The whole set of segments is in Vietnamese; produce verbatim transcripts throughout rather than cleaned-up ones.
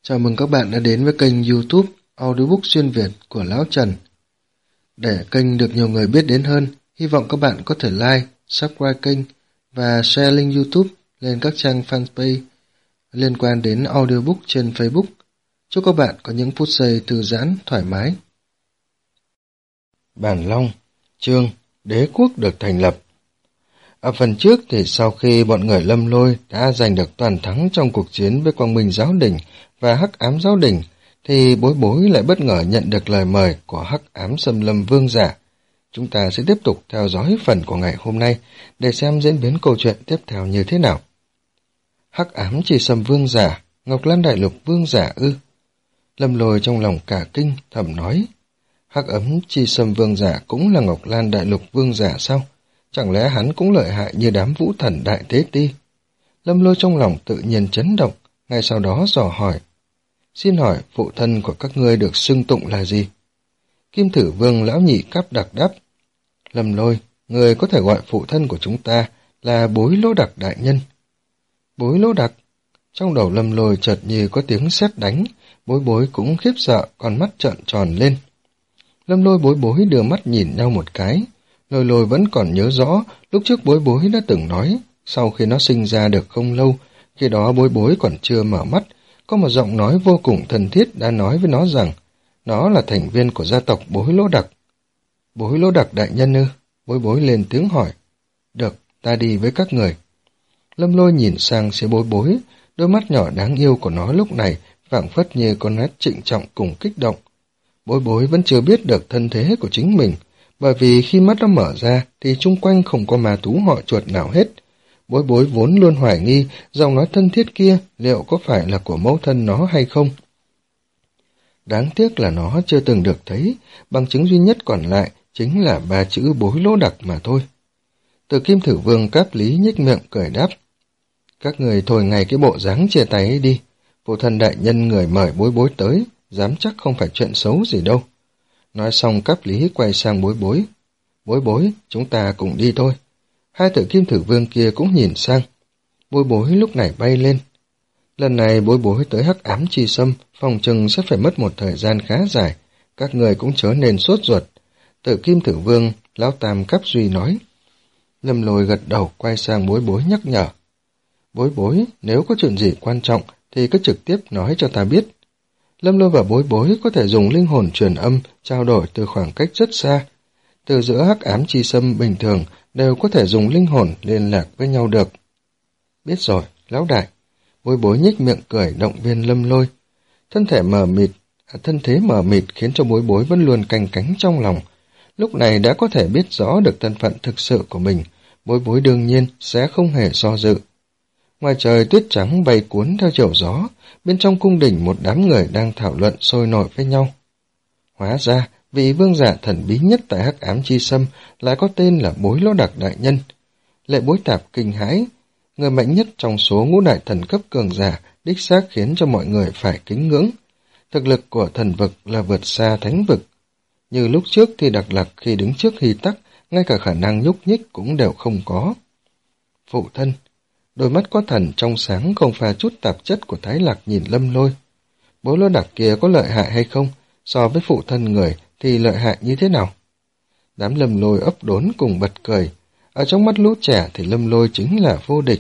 Chào mừng các bạn đã đến với kênh YouTube Audiobook xuyên Việt của Lão Trần. Để kênh được nhiều người biết đến hơn, hy vọng các bạn có thể like, subscribe kênh và share link YouTube lên các trang fanpage liên quan đến audiobook trên Facebook. Chúc các bạn có những phút giây thư giãn, thoải mái. Bản Long, chương Đế quốc được thành lập. Ở phần trước thì sau khi bọn người Lâm Lôi đã giành được toàn thắng trong cuộc chiến với Quang Minh Giáo Đình và Hắc Ám Giáo Đình, thì Bối Bối lại bất ngờ nhận được lời mời của Hắc Ám Xâm Lâm Vương Giả. Chúng ta sẽ tiếp tục theo dõi phần của ngày hôm nay để xem diễn biến câu chuyện tiếp theo như thế nào. Hắc Ám Chi Xâm Vương Giả, Ngọc Lan Đại Lục Vương Giả ư? Lâm Lôi trong lòng cả kinh thầm nói, Hắc Ám Chi Xâm Vương Giả cũng là Ngọc Lan Đại Lục Vương Giả sao? Chẳng lẽ hắn cũng lợi hại như đám vũ thần đại tế ti? Lâm Lôi trong lòng tự nhiên chấn động, ngay sau đó dò hỏi. Xin hỏi phụ thân của các ngươi được xưng tụng là gì? Kim Thử Vương lão nhị Cáp Đặc đáp. Lâm Lôi, người có thể gọi phụ thân của chúng ta là Bối Lỗ Đặc đại nhân. Bối Lỗ Đặc? Trong đầu Lâm Lôi chợt như có tiếng sét đánh, Bối Bối cũng khiếp sợ, con mắt trợn tròn lên. Lâm Lôi Bối Bối đưa mắt nhìn nhau một cái. Lôi Lôi vẫn còn nhớ rõ lúc trước Bối Bối đã từng nói, sau khi nó sinh ra được không lâu, khi đó Bối Bối còn chưa mở mắt, có một giọng nói vô cùng thân thiết đã nói với nó rằng nó là thành viên của gia tộc Bối Lỗ Đặc. Bối Lỗ Đặc đại nhân ư? Bối Bối lên tiếng hỏi. Được, ta đi với các người. Lâm Lôi nhìn sang phía Bối Bối, đôi mắt nhỏ đáng yêu của nó lúc này phảng phất như con nét trịnh trọng cùng kích động. Bối Bối vẫn chưa biết được thân thế của chính mình, bởi vì khi mắt nó mở ra thì chung quanh không có ma thú họ chuột nào hết. Bối Bối vốn luôn hoài nghi giọng nói thân thiết kia liệu có phải là của mẫu thân nó hay không. Đáng tiếc là nó chưa từng được thấy, bằng chứng duy nhất còn lại chính là ba chữ Bối Lỗ Đặc mà thôi. Từ Kim Thử Vương Cáp Lý nhếch miệng cười đáp. Các người thôi ngay cái bộ dáng chia tay ấy đi, phụ thân đại nhân người mời Bối Bối tới, dám chắc không phải chuyện xấu gì đâu. Nói xong Cáp Lý quay sang Bối Bối. Bối Bối, chúng ta cùng đi thôi. Hai tử Kim Thử Vương kia cũng nhìn sang. Bối Bối lúc này bay lên. Lần này Bối Bối tới Hắc Ám Chi Xâm, phòng chừng sẽ phải mất một thời gian khá dài. Các người cũng chớ nên sốt ruột. Tử Kim Thử Vương, Lão Tam Cáp Duy nói. Lâm Lôi gật đầu quay sang Bối Bối nhắc nhở. Bối Bối, nếu có chuyện gì quan trọng thì cứ trực tiếp nói cho ta biết. Lâm Lôi và Bối Bối có thể dùng linh hồn truyền âm trao đổi từ khoảng cách rất xa. Từ giữa Hắc Ám Chi Xâm bình thường đều có thể dùng linh hồn liên lạc với nhau được. Biết rồi, lão đại. Bối Bối nhếch miệng cười động viên Lâm Lôi. Thân thể mờ mịt, à, thân thế mờ mịt khiến cho Bối Bối vẫn luôn canh cánh trong lòng. Lúc này đã có thể biết rõ được thân phận thực sự của mình, Bối Bối đương nhiên sẽ không hề do dự. Ngoài trời tuyết trắng bay cuốn theo chiều gió, bên trong cung đình một đám người đang thảo luận sôi nổi với nhau. Hóa ra, vị vương giả thần bí nhất tại Hắc Ám Chi Xâm lại có tên là Bối Lỗ Đặc đại nhân. Lệ Bối Tạp kinh hãi, người mạnh nhất trong số ngũ đại thần cấp cường giả đích xác khiến cho mọi người phải kính ngưỡng. Thực lực của thần vực là vượt xa thánh vực. Như lúc trước thì Đặc Lạc khi đứng trước Hy Tắc, ngay cả khả năng nhúc nhích cũng đều không có. Phụ thân, đôi mắt có thần trong sáng không pha chút tạp chất của Thái Lạc nhìn Lâm Lôi. Bối Lỗ Đặc kia có lợi hại hay không? So với phụ thân người thì lợi hại như thế nào? Đám Lâm Lôi ấp đốn cùng bật cười. Ở trong mắt lũ trẻ thì Lâm Lôi chính là vô địch.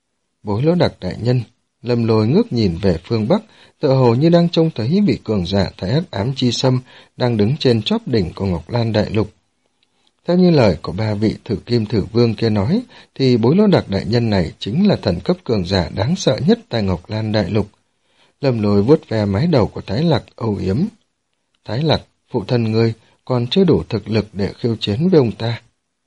Bối Lỗ Đặc đại nhân, Lâm Lôi ngước nhìn về phương Bắc, tựa hồ như đang trông thấy vị cường giả tại Hắc Ám Chi Xâm đang đứng trên chóp đỉnh của Ngọc Lan Đại Lục. Theo như lời của ba vị Thử Kim Thử Vương kia nói, thì Bối Lỗ Đặc đại nhân này chính là thần cấp cường giả đáng sợ nhất tại Ngọc Lan Đại Lục. Lâm Lôi vuốt ve mái đầu của Thái Lạc âu yếm. Thái Lạc, phụ thân ngươi còn chưa đủ thực lực để khiêu chiến với ông ta.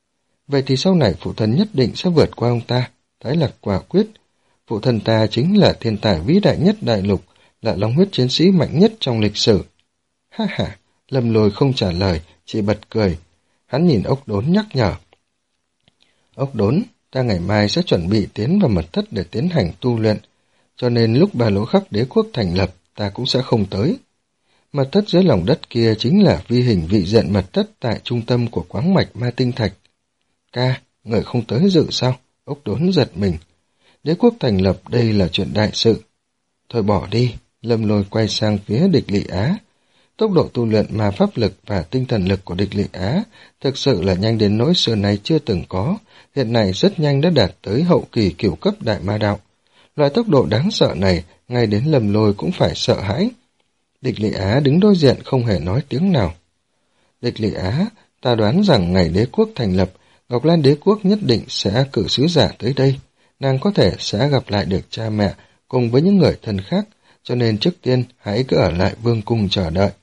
Vậy thì sau này phụ thân nhất định sẽ vượt qua ông ta. Thái Lạc quả quyết. Phụ thân ta chính là thiên tài vĩ đại nhất đại lục, là long huyết chiến sĩ mạnh nhất trong lịch sử. Ha ha, Lâm Lôi không trả lời, chỉ bật cười. Hắn nhìn Ốc Đốn nhắc nhở. Ốc Đốn, ta ngày mai sẽ chuẩn bị tiến vào mật thất để tiến hành tu luyện, cho nên lúc Ba Lỗ Khắc đế quốc thành lập, ta cũng sẽ không tới. Mật thất dưới lòng đất kia chính là vi hình vị diện mật thất tại trung tâm của quáng mạch ma tinh thạch. Ca, người không tới dự sao? Ốc Đốn giật mình. Đế quốc thành lập đây là chuyện đại sự. Thôi bỏ đi, Lâm Lôi quay sang phía Địch Lị Á. Tốc độ tu luyện ma pháp lực và tinh thần lực của Địch Lị Á thực sự là nhanh đến nỗi xưa nay chưa từng có, hiện nay rất nhanh đã đạt tới hậu kỳ cửu cấp đại ma đạo. Loại tốc độ đáng sợ này, ngay đến Lâm Lôi cũng phải sợ hãi. Địch Lị Á đứng đối diện không hề nói tiếng nào. Địch Lị Á, ta đoán rằng ngày đế quốc thành lập, Ngọc Lan đế quốc nhất định sẽ cử sứ giả tới đây. Nàng có thể sẽ gặp lại được cha mẹ cùng với những người thân khác, cho nên trước tiên hãy cứ ở lại vương cung chờ đợi.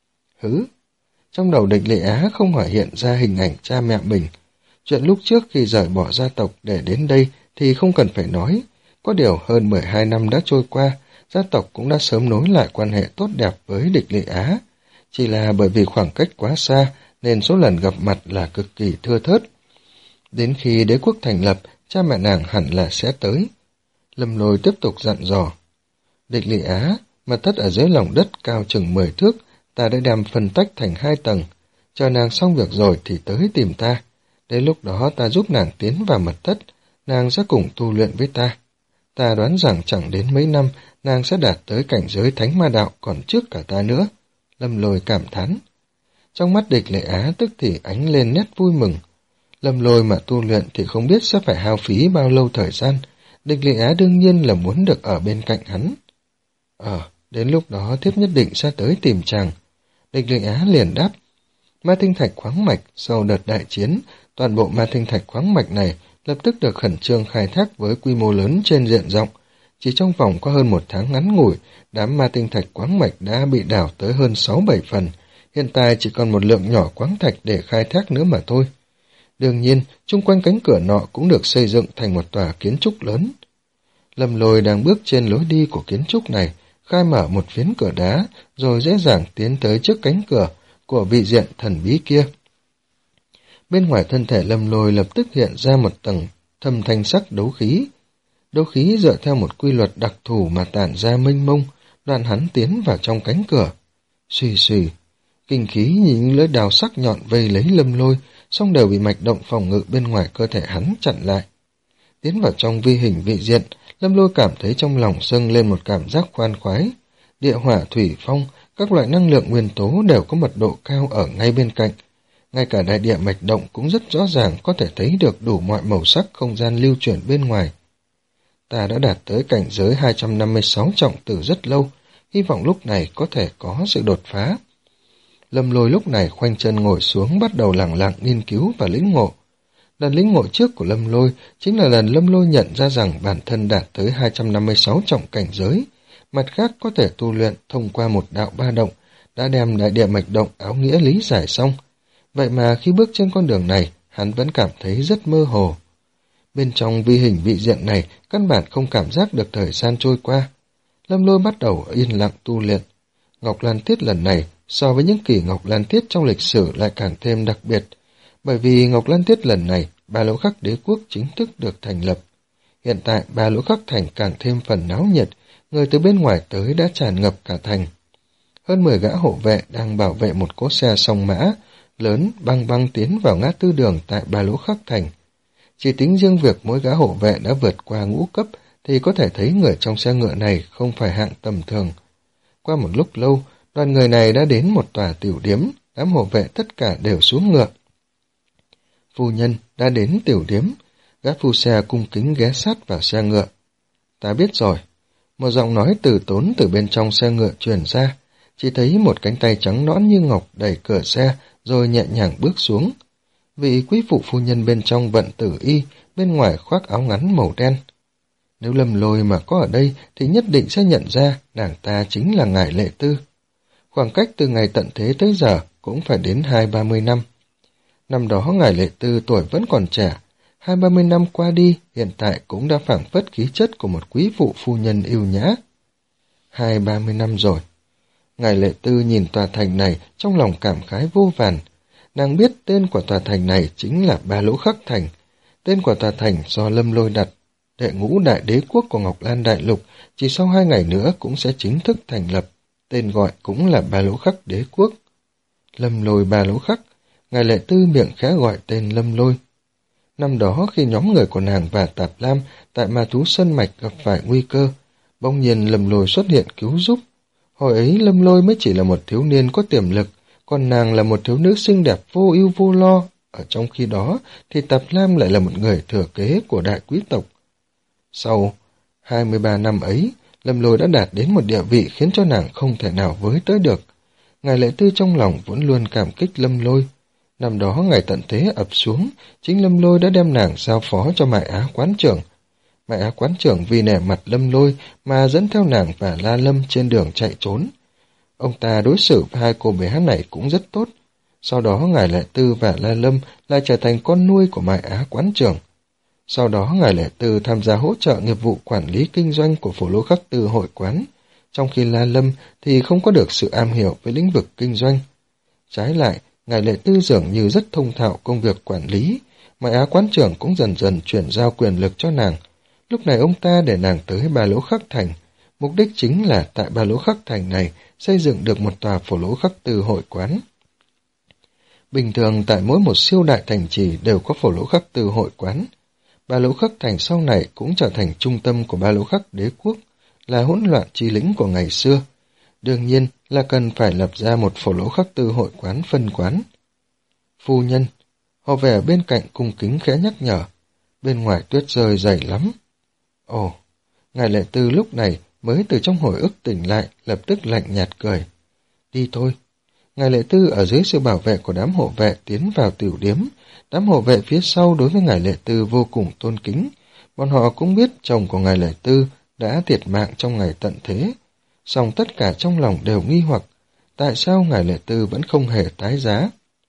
Hứ! Trong đầu Địch Lị Á không hỏi hiện ra hình ảnh cha mẹ mình. Chuyện lúc trước khi rời bỏ gia tộc để đến đây thì không cần phải nói. Có điều hơn mười hai năm đã trôi qua, gia tộc cũng đã sớm nối lại quan hệ tốt đẹp với Địch Lị Á. Chỉ là bởi vì khoảng cách quá xa nên số lần gặp mặt là cực kỳ thưa thớt. Đến khi đế quốc thành lập, cha mẹ nàng hẳn là sẽ tới. Lâm Lôi tiếp tục dặn dò. Địch Lị Á, mật thất ở dưới lòng đất cao chừng mười thước, ta đã đem phân tách thành hai tầng. Chờ nàng xong việc rồi thì tới tìm ta. Đến lúc đó ta giúp nàng tiến vào mật thất, nàng sẽ cùng tu luyện với ta. Ta đoán rằng chẳng đến mấy năm, nàng sẽ đạt tới cảnh giới thánh ma đạo còn trước cả ta nữa. Lâm Lôi cảm thán. Trong mắt Địch Lị Á tức thì ánh lên nét vui mừng. Lâm Lôi mà tu luyện thì không biết sẽ phải hao phí bao lâu thời gian. Địch Lị Á đương nhiên là muốn được ở bên cạnh hắn. Ờ, đến lúc đó thiếp nhất định sẽ tới tìm chàng. Địch Lị Á liền đáp. Ma tinh thạch khoáng mạch sau đợt đại chiến, toàn bộ ma tinh thạch khoáng mạch này lập tức được khẩn trương khai thác với quy mô lớn trên diện rộng. Chỉ trong vòng có hơn một tháng ngắn ngủi, đám ma tinh thạch khoáng mạch đã bị đào tới hơn sáu bảy phần. Hiện tại chỉ còn một lượng nhỏ khoáng thạch để khai thác nữa mà thôi. Đương nhiên, chung quanh cánh cửa nọ cũng được xây dựng thành một tòa kiến trúc lớn. Lâm Lôi đang bước trên lối đi của kiến trúc này, khai mở một phiến cửa đá, rồi dễ dàng tiến tới trước cánh cửa của vị diện thần bí kia. Bên ngoài thân thể Lâm Lôi lập tức hiện ra một tầng thâm thanh sắc đấu khí. Đấu khí dựa theo một quy luật đặc thù mà tản ra mênh mông, đoàn hắn tiến vào trong cánh cửa. Xùy xùy, kinh khí nhìn những lưỡi đào sắc nhọn vây lấy Lâm Lôi, song đều bị mạch động phòng ngự bên ngoài cơ thể hắn chặn lại. Tiến vào trong vi hình vị diện, Lâm Lôi cảm thấy trong lòng dâng lên một cảm giác khoan khoái. Địa hỏa thủy phong, các loại năng lượng nguyên tố đều có mật độ cao ở ngay bên cạnh. Ngay cả đại địa mạch động cũng rất rõ ràng có thể thấy được đủ mọi màu sắc không gian lưu chuyển bên ngoài. Ta đã đạt tới cảnh giới hai trăm năm mươi sáu trọng tử rất lâu, hy vọng lúc này có thể có sự đột phá. Lâm Lôi lúc này khoanh chân ngồi xuống bắt đầu lặng lặng nghiên cứu và lĩnh ngộ. Lần lĩnh ngộ trước của Lâm Lôi chính là lần Lâm Lôi nhận ra rằng bản thân đạt tới hai trăm năm mươi sáu trọng cảnh giới, mặt khác có thể tu luyện thông qua một đạo ba động, đã đem đại địa mạch động áo nghĩa lý giải xong. Vậy mà khi bước trên con đường này, hắn vẫn cảm thấy rất mơ hồ. Bên trong vi hình vị diện này, căn bản không cảm giác được thời gian trôi qua. Lâm Lôi bắt đầu yên lặng tu luyện. Ngọc Lan Tiết lần này, so với những kỳ Ngọc Lan Tiết trong lịch sử lại càng thêm đặc biệt, bởi vì Ngọc Lan Tiết lần này, Ba Lỗ Khắc đế quốc chính thức được thành lập. Hiện tại Ba Lỗ Khắc thành càng thêm phần náo nhiệt, người từ bên ngoài tới đã tràn ngập cả thành. Hơn mười gã hộ vệ đang bảo vệ một cỗ xe song mã, lớn băng băng tiến vào ngã tư đường tại Ba Lỗ Khắc thành. Chỉ tính riêng việc mỗi gã hộ vệ đã vượt qua ngũ cấp thì có thể thấy người trong xe ngựa này không phải hạng tầm thường. Qua một lúc lâu, đoàn người này đã đến một tòa tiểu điếm, đám hộ vệ tất cả đều xuống ngựa. Phu nhân đã đến tiểu điếm, gã phu xe cung kính ghé sát vào xe ngựa. Ta biết rồi. Một giọng nói từ tốn từ bên trong xe ngựa truyền ra, chỉ thấy một cánh tay trắng nõn như ngọc đẩy cửa xe rồi nhẹ nhàng bước xuống. Vị quý phụ phu nhân bên trong vận tử y, bên ngoài khoác áo ngắn màu đen. Nếu Lâm Lôi mà có ở đây thì nhất định sẽ nhận ra nàng ta chính là ngài Lệ Tư. Khoảng cách từ ngày tận thế tới giờ cũng phải đến hai ba mươi năm. Năm đó ngài Lệ Tư tuổi vẫn còn trẻ, hai ba mươi năm qua đi, hiện tại cũng đã phảng phất khí chất của một quý phụ phu nhân yêu nhã. Hai ba mươi năm rồi. Ngài Lệ Tư nhìn tòa thành này trong lòng cảm khái vô vàn. Nàng biết tên của tòa thành này chính là Ba Lỗ Khắc thành. Tên của tòa thành do Lâm Lôi đặt. Đệ ngũ đại đế quốc của Ngọc Lan Đại Lục chỉ sau hai ngày nữa cũng sẽ chính thức thành lập. Tên gọi cũng là Ba Lỗ Khắc đế quốc. Lâm Lôi Ba Lỗ Khắc. Ngài Lệ Tư miệng khẽ gọi tên Lâm Lôi. Năm đó khi nhóm người của nàng và Tạp Lam tại Ma Thú Sơn Mạch gặp phải nguy cơ, bỗng nhiên Lâm Lôi xuất hiện cứu giúp, Hồi ấy Lâm Lôi mới chỉ là một thiếu niên có tiềm lực, còn nàng là một thiếu nữ xinh đẹp vô ưu vô lo. Ở trong khi đó thì Tạp Lam lại là một người thừa kế của đại quý tộc. Sau hai mươi ba năm ấy, Lâm Lôi đã đạt đến một địa vị khiến cho nàng không thể nào với tới được. Ngài Lệ Tư trong lòng vẫn luôn cảm kích Lâm Lôi. Năm đó ngày tận thế ập xuống, chính Lâm Lôi đã đem nàng giao phó cho Mại Á quán trưởng. Mại Á quán trưởng vì nể mặt Lâm Lôi mà dẫn theo nàng và La Lâm trên đường chạy trốn. Ông ta đối xử với hai cô bé này cũng rất tốt. Sau đó Ngài Lệ Tư và La Lâm lại trở thành con nuôi của Mại Á quán trưởng. Sau đó Ngài Lệ Tư tham gia hỗ trợ nghiệp vụ quản lý kinh doanh của Phổ Lỗ Khắc Tư hội quán, trong khi La Lâm thì không có được sự am hiểu với lĩnh vực kinh doanh. Trái lại, Ngài Lệ Tư dường như rất thông thạo công việc quản lý, Mại Á quán trưởng cũng dần dần chuyển giao quyền lực cho nàng. Lúc này ông ta để nàng tới Ba Lỗ Khắc Thành, mục đích chính là tại Ba Lỗ Khắc Thành này xây dựng được một tòa Phổ Lỗ Khắc Tư hội quán. Bình thường tại mỗi một siêu đại thành trì đều có Phổ Lỗ Khắc Tư hội quán. Ba Lỗ Khắc Thành sau này cũng trở thành trung tâm của Ba Lỗ Khắc đế quốc, là hỗn loạn chi lĩnh của ngày xưa. Đương nhiên là cần phải lập ra một Phổ Lỗ Khắc Tư hội quán phân quán. Phu nhân, họ về ở bên cạnh cung kính khẽ nhắc nhở, bên ngoài tuyết rơi dày lắm. Ồ, Ngài Lệ Tư lúc này mới từ trong hồi ức tỉnh lại, lập tức lạnh nhạt cười. Đi thôi. Ngài Lệ Tư ở dưới sự bảo vệ của đám hộ vệ tiến vào tiểu điếm. Đám hộ vệ phía sau đối với Ngài Lệ Tư vô cùng tôn kính. Bọn họ cũng biết chồng của Ngài Lệ Tư đã thiệt mạng trong ngày tận thế. Song tất cả trong lòng đều nghi hoặc, tại sao Ngài Lệ Tư vẫn không hề tái giá.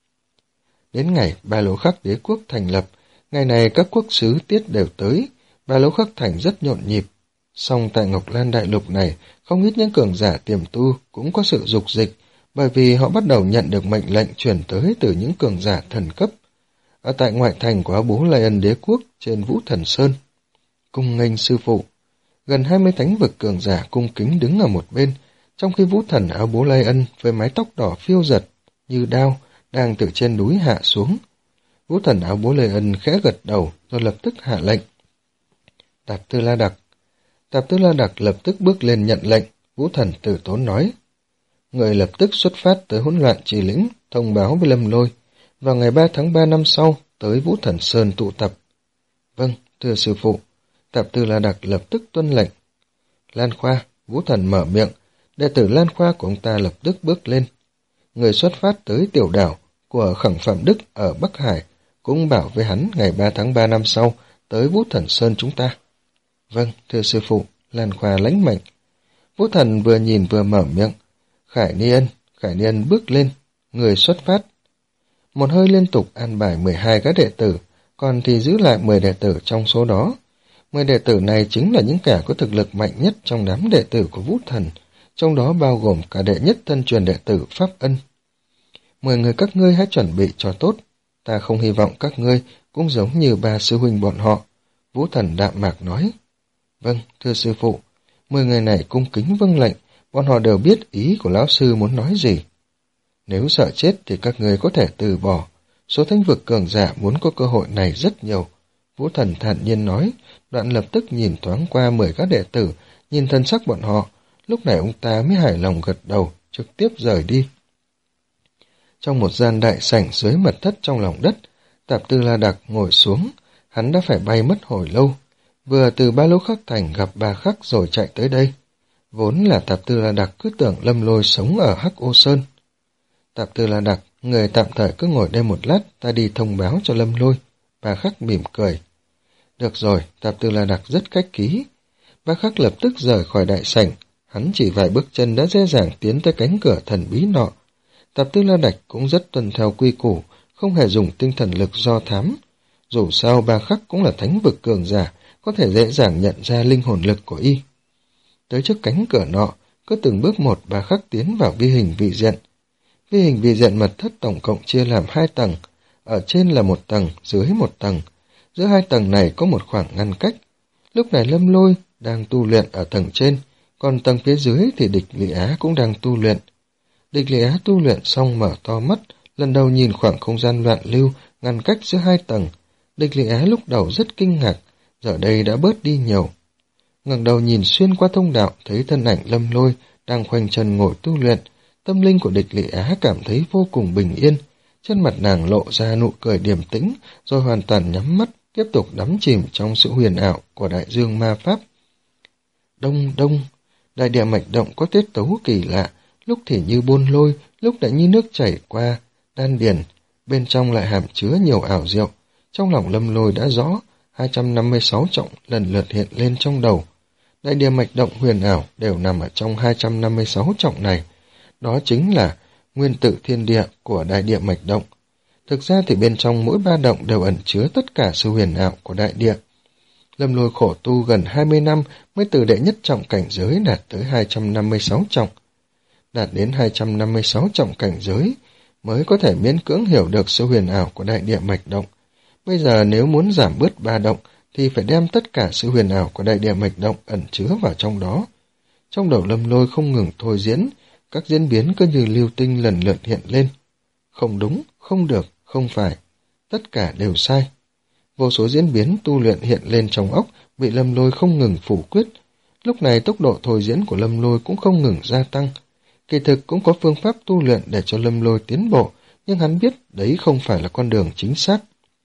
Đến ngày Ba Lỗ Khắc đế quốc thành lập, ngày này các quốc sứ tiết đều tới, Ba Lỗ Khắc Thành rất nhộn nhịp. Song tại Ngọc Lan Đại Lục này, không ít những cường giả tiềm tu cũng có sự dục dịch, bởi vì họ bắt đầu nhận được mệnh lệnh truyền tới từ những cường giả thần cấp. Ở tại ngoại thành của Áo Bố Lai Ân đế quốc trên Vũ Thần Sơn, cung nghênh sư phụ, gần hai mươi thánh vực cường giả cung kính đứng ở một bên, trong khi Vũ Thần Áo Bố Lai Ân với mái tóc đỏ phiêu giật như đao đang từ trên núi hạ xuống. Vũ Thần Áo Bố Lai Ân khẽ gật đầu rồi lập tức hạ lệnh. Tạp Tư La Đặc. Tạp Tư La Đặc lập tức bước lên nhận lệnh. Vũ Thần Tử Tốn nói, người lập tức xuất phát tới hỗn loạn trì lĩnh, thông báo với Lâm Lôi, vào ngày ba tháng ba năm sau tới Vũ Thần Sơn tụ tập. Vâng, thưa sư phụ. Tạp Tư La Đặc lập tức tuân lệnh. Lan Khoa, Vũ Thần mở miệng, đệ tử Lan Khoa của ông ta lập tức bước lên. Người xuất phát tới tiểu đảo của Khẳng Phạm Đức ở Bắc Hải cũng bảo với hắn ngày ba tháng ba năm sau tới Vũ Thần Sơn chúng ta. Vâng, thưa sư phụ. Lan Khoa lãnh mệnh. Vũ Thần vừa nhìn vừa mở miệng. Khải Ni Ân, Khải Ni Ân bước lên. Người xuất phát. Một hơi liên tục an bài mười hai các đệ tử, còn thì giữ lại mười đệ tử trong số đó. mười đệ tử này chính là những kẻ có thực lực mạnh nhất trong đám đệ tử của Vũ Thần, trong đó bao gồm cả đệ nhất thân truyền đệ tử Pháp Ân. Mười người các ngươi hãy chuẩn bị cho tốt, ta không hy vọng các ngươi cũng giống như ba sư huynh bọn họ. Vũ Thần đạm mạc nói. Vâng, thưa sư phụ. Mười người này cung kính vâng lệnh, bọn họ đều biết ý của lão sư muốn nói gì. Nếu sợ chết thì các ngươi có thể từ bỏ. Số thánh vực cường giả muốn có cơ hội này rất nhiều. Vũ Thần thản nhiên nói, đoạn lập tức nhìn thoáng qua mười các đệ tử, nhìn thân sắc bọn họ. Lúc này ông ta mới hài lòng gật đầu, trực tiếp rời đi. Trong một gian đại sảnh dưới mật thất trong lòng đất, Tạp Tư La Đặc ngồi xuống. Hắn đã phải bay mất hồi lâu, vừa từ Ba Lỗ Khắc Thành gặp Ba Khắc rồi chạy tới đây. Vốn là Tạp Tư La Đặc cứ tưởng Lâm Lôi sống ở Hắc Ô Sơn. Tạp Tư La Đặc, người tạm thời cứ ngồi đây một lát, ta đi thông báo cho Lâm Lôi. Ba Khắc mỉm cười. Được rồi, Tạp Tư La Đặc rất khách khí. Ba Khắc lập tức rời khỏi đại sảnh, hắn chỉ vài bước chân đã dễ dàng tiến tới cánh cửa thần bí nọ. Tạp Tư La Đặc cũng rất tuân theo quy củ, không hề dùng tinh thần lực do thám. Dù sao Ba Khắc cũng là thánh vực cường giả, có thể dễ dàng nhận ra linh hồn lực của y. Tới trước cánh cửa nọ, cứ từng bước một Ba Khắc tiến vào vi hình vị diện. Vi hình vị diện mật thất tổng cộng chia làm hai tầng, ở trên là một tầng, dưới một tầng. Giữa hai tầng này có một khoảng ngăn cách. Lúc này Lâm Lôi đang tu luyện ở tầng trên, còn tầng phía dưới thì Địch Lị Á cũng đang tu luyện. Địch Lị Á tu luyện xong mở to mắt, lần đầu nhìn khoảng không gian loạn lưu ngăn cách giữa hai tầng. Địch Lị Á lúc đầu rất kinh ngạc, giờ đây đã bớt đi nhiều. Ngẩng đầu nhìn xuyên qua thông đạo, thấy thân ảnh Lâm Lôi đang khoanh chân ngồi tu luyện. Tâm linh của Địch Lệ Á cảm thấy vô cùng bình yên. Trên mặt nàng lộ ra nụ cười điềm tĩnh, rồi hoàn toàn nhắm mắt, tiếp tục đắm chìm trong sự huyền ảo của đại dương ma pháp. Đông đông, đại địa mạch động có tiết tấu kỳ lạ, lúc thì như buôn lôi, lúc lại như nước chảy qua đan điền, bên trong lại hàm chứa nhiều ảo diệu. Trong lòng Lâm Lôi đã rõ, hai trăm năm mươi sáu trọng lần lượt hiện lên trong đầu. Đại địa mạch động huyền ảo đều nằm ở trong hai trăm năm mươi sáu trọng này. Đó chính là nguyên tử thiên địa của đại địa mạch động. Thực ra thì bên trong mỗi ba động đều ẩn chứa tất cả sự huyền ảo của đại địa. Lâm Lôi khổ tu gần hai mươi năm mới từ đệ nhất trọng cảnh giới đạt tới hai trăm năm mươi sáu trọng. Đạt đến hai trăm năm mươi sáu trọng cảnh giới mới có thể miễn cưỡng hiểu được sự huyền ảo của đại địa mạch động. Bây giờ nếu muốn giảm bớt ba động thì phải đem tất cả sự huyền ảo của đại địa mạch động ẩn chứa vào trong đó. Trong đầu Lâm Lôi không ngừng thôi diễn, các diễn biến cứ như lưu tinh lần lượt hiện lên. Không đúng, không được, không phải. Tất cả đều sai. Vô số diễn biến tu luyện hiện lên trong óc, bị Lâm Lôi không ngừng phủ quyết. Lúc này tốc độ thôi diễn của Lâm Lôi cũng không ngừng gia tăng. Kỳ thực cũng có phương pháp tu luyện để cho Lâm Lôi tiến bộ, nhưng hắn biết đấy không phải là con đường chính xác.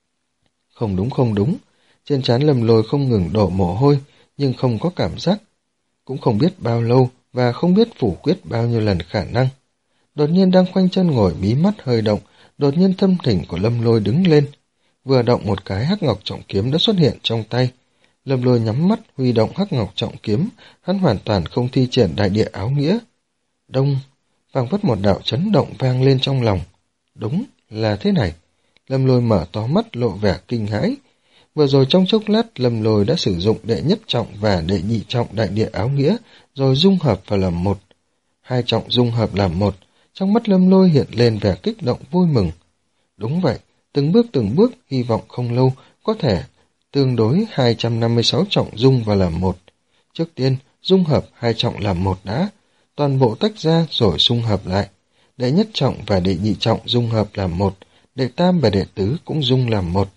Không đúng không đúng, trên trán Lâm Lôi không ngừng đổ mồ hôi, nhưng không có cảm giác. Cũng không biết bao lâu và không biết phủ quyết bao nhiêu lần khả năng. Đột nhiên đang khoanh chân ngồi, mí mắt hơi động, đột nhiên thâm thỉnh của Lâm Lôi đứng lên. Vừa động một cái, hắc ngọc trọng kiếm đã xuất hiện trong tay. Lâm Lôi nhắm mắt huy động hắc ngọc trọng kiếm, hắn hoàn toàn không thi triển đại địa áo nghĩa. Đông, vang vất một đạo chấn động vang lên trong lòng. Đúng là thế này. Lâm Lôi mở to mắt lộ vẻ kinh hãi. Vừa rồi trong chốc lát Lâm Lôi đã sử dụng đệ nhất trọng và đệ nhị trọng đại địa áo nghĩa, rồi dung hợp vào làm một. Hai trọng dung hợp làm một, trong mắt Lâm Lôi hiện lên vẻ kích động vui mừng. Đúng vậy, từng bước từng bước, hy vọng không lâu có thể tương đối hai trăm năm mươi sáu trọng dung vào làm một. Trước tiên, dung hợp hai trọng làm một đã, toàn bộ tách ra rồi dung hợp lại. Đệ nhất trọng và đệ nhị trọng dung hợp làm một, đệ tam và đệ tứ cũng dung làm một.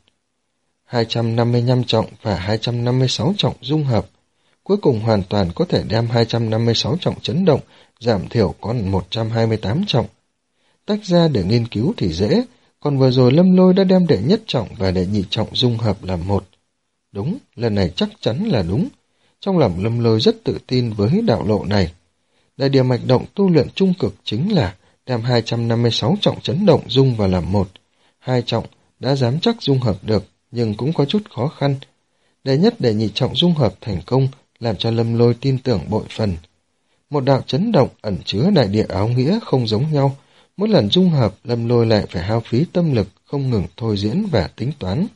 hai trăm năm mươi lăm trọng và hai trăm năm mươi sáu trọng dung hợp. Cuối cùng hoàn toàn có thể đem hai trăm năm mươi sáu trọng chấn động, giảm thiểu còn một trăm hai mươi tám trọng. Tách ra để nghiên cứu thì dễ, còn vừa rồi Lâm Lôi đã đem đệ nhất trọng và đệ nhị trọng dung hợp làm một. Đúng, lần này chắc chắn là đúng. Trong lòng Lâm Lôi rất tự tin với đạo lộ này. Đại địa mạch động tu luyện trung cực chính là đem hai trăm năm mươi sáu trọng chấn động dung vào làm một. Hai trọng đã dám chắc dung hợp được, nhưng cũng có chút khó khăn. Đệ nhất đệ nhị trọng dung hợp thành công, làm cho Lâm Lôi tin tưởng bội phần. Một đạo chấn động ẩn chứa đại địa áo nghĩa không giống nhau. Mỗi lần dung hợp, Lâm Lôi lại phải hao phí tâm lực, không ngừng thôi diễn và tính toán.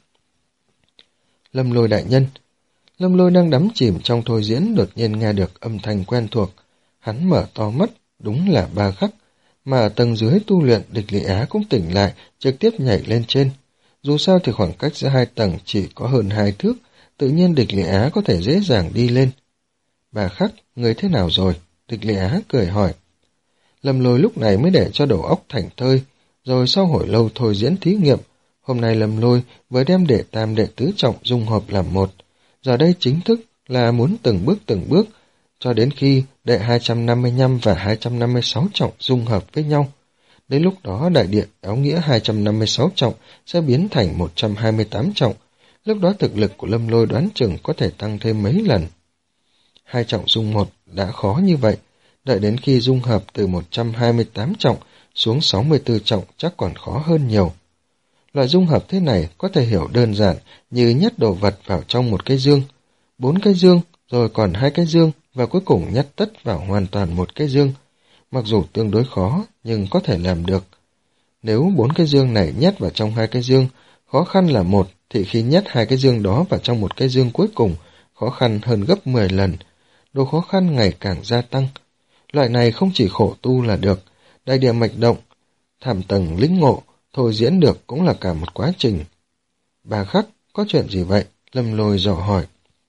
Lâm Lôi đại nhân. Lâm Lôi đang đắm chìm trong thôi diễn, đột nhiên nghe được âm thanh quen thuộc. Hắn mở to mắt, đúng là Ba Khắc. Mà ở tầng dưới tu luyện, Địch Lệ Á cũng tỉnh lại, trực tiếp nhảy lên trên. Dù sao thì khoảng cách giữa hai tầng chỉ có hơn hai thước, tự nhiên Địch Lệ Á có thể dễ dàng đi lên. Ba Khắc, người thế nào rồi? Địch Lệ Á cười hỏi. Lâm Lôi lúc này mới để cho đầu óc thảnh thơi, rồi sau hồi lâu thôi diễn thí nghiệm, hôm nay Lâm Lôi vừa đem đệ tam đệ tứ trọng dung hợp làm một. Giờ đây chính thức là muốn từng bước từng bước, cho đến khi đệ hai trăm năm mươi lăm và hai trăm năm mươi sáu trọng dung hợp với nhau. Đến lúc đó đại địa áo nghĩa hai trăm năm mươi sáu trọng sẽ biến thành một trăm hai mươi tám trọng, lúc đó thực lực của Lâm Lôi đoán chừng có thể tăng thêm mấy lần. Hai trọng dung một đã khó như vậy, đợi đến khi dung hợp từ một trăm hai mươi tám trọng xuống sáu mươi tư trọng chắc còn khó hơn nhiều. Loại dung hợp thế này có thể hiểu đơn giản như nhét đồ vật vào trong một cái dương, bốn cái dương, rồi còn hai cái dương, và cuối cùng nhét tất vào hoàn toàn một cái dương. Mặc dù tương đối khó, nhưng có thể làm được. Nếu bốn cái dương này nhét vào trong hai cái dương, khó khăn là một, thì khi nhét hai cái dương đó vào trong một cái dương cuối cùng, khó khăn hơn gấp mười lần. Độ khó khăn ngày càng gia tăng. Loại này không chỉ khổ tu là được, đại địa mạch động, thảm tầng lĩnh ngộ, thôi diễn được cũng là cả một quá trình. Ba Khắc, có chuyện gì vậy? Lâm Lôi dò hỏi.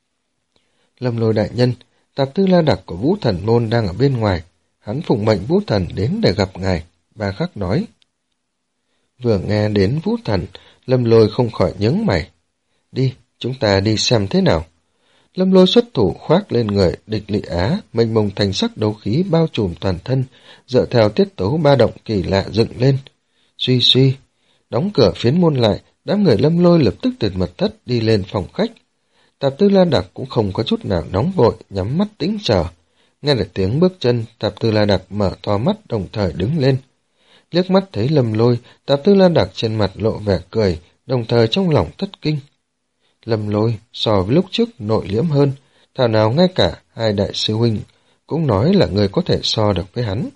Lâm Lôi đại nhân, tạp tư la đặc của Vũ Thần Môn đang ở bên ngoài. Hắn phụng mệnh Vũ Thần đến để gặp ngài. Ba Khắc nói. Vừa nghe đến Vũ Thần, Lâm Lôi không khỏi nhướng mày. Đi, chúng ta đi xem thế nào. Lâm Lôi xuất thủ khoác lên người địch Lị Á, mênh mông thành sắc đấu khí bao trùm toàn thân, dựa theo tiết tấu ba động kỳ lạ dựng lên. Suy suy, đóng cửa phiến môn lại, đám người Lâm Lôi lập tức từ mật thất đi lên phòng khách. Tạp Tư La Đặc cũng không có chút nào nóng vội, nhắm mắt tĩnh chờ. Nghe được tiếng bước chân, Tạp Tư La Đặc mở to mắt đồng thời đứng lên. Liếc mắt thấy Lâm Lôi, Tạp Tư La Đặc trên mặt lộ vẻ cười, đồng thời trong lòng thất kinh. Lâm Lôi so với lúc trước nội liễm hơn, thảo nào ngay cả hai đại sư huynh cũng nói là người có thể so được với hắn.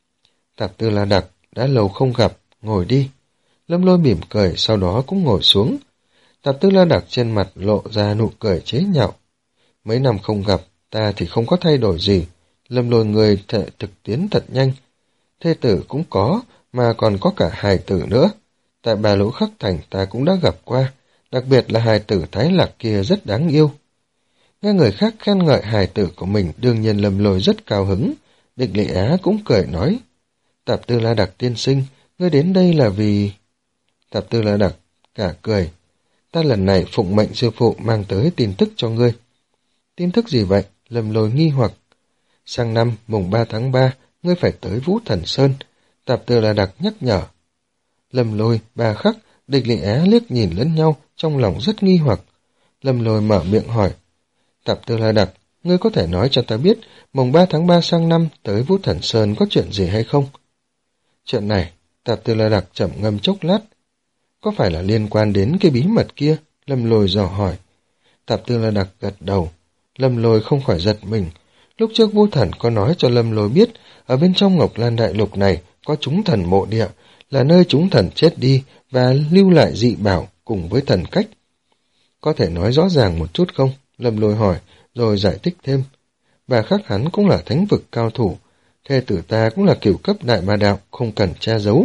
Tạp Tư La Đặc, đã lâu không gặp, ngồi đi. Lâm Lôi mỉm cười, sau đó cũng ngồi xuống. Tạp Tư La Đặc trên mặt lộ ra nụ cười chế nhạo. Mấy năm không gặp, ta thì không có thay đổi gì. Lâm Lôi người thể thực tiến thật nhanh. Thê tử cũng có, mà còn có cả hài tử nữa. Tại Bà Lỗ Khắc Thành ta cũng đã gặp qua, đặc biệt là hài tử Thái Lạc kia rất đáng yêu. Nghe người khác khen ngợi hài tử của mình, đương nhiên Lâm Lôi rất cao hứng. Địch Lị Á cũng cười nói, Tạp Tư La Đặc tiên sinh, ngươi đến đây là vì... Tạp Tư La Đặc cả cười, ta lần này phụng mệnh sư phụ mang tới tin tức cho ngươi. Tin tức gì vậy? Lâm Lôi nghi hoặc. Sang năm mùng ba tháng ba, ngươi phải tới Vũ Thần Sơn. Tạp Tư La Đặc nhắc nhở. Lâm Lôi, Bà Khắc, Địch Lị Á liếc nhìn lẫn nhau, trong lòng rất nghi hoặc. Lâm Lôi mở miệng hỏi, Tạp Tư La Đặc, ngươi có thể nói cho ta biết mùng ba tháng ba sang năm tới Vũ Thần Sơn có chuyện gì hay không? Chuyện này, Tạp Tư La Đặc chậm ngâm chốc lát. Có phải là liên quan đến cái bí mật kia? Lâm Lôi dò hỏi. Tạp Tư La Đặc gật đầu. Lâm Lôi không khỏi giật mình. Lúc trước Vô Thần có nói cho Lâm Lôi biết, ở bên trong Ngọc Lan Đại Lục này có chúng thần mộ địa, là nơi chúng thần chết đi và lưu lại dị bảo cùng với thần cách. Có thể nói rõ ràng một chút không? Lâm Lôi hỏi, rồi giải thích thêm. Bà Khắc hắn cũng là thánh vực cao thủ, thê tử ta cũng là cửu cấp đại ma đạo, không cần che giấu.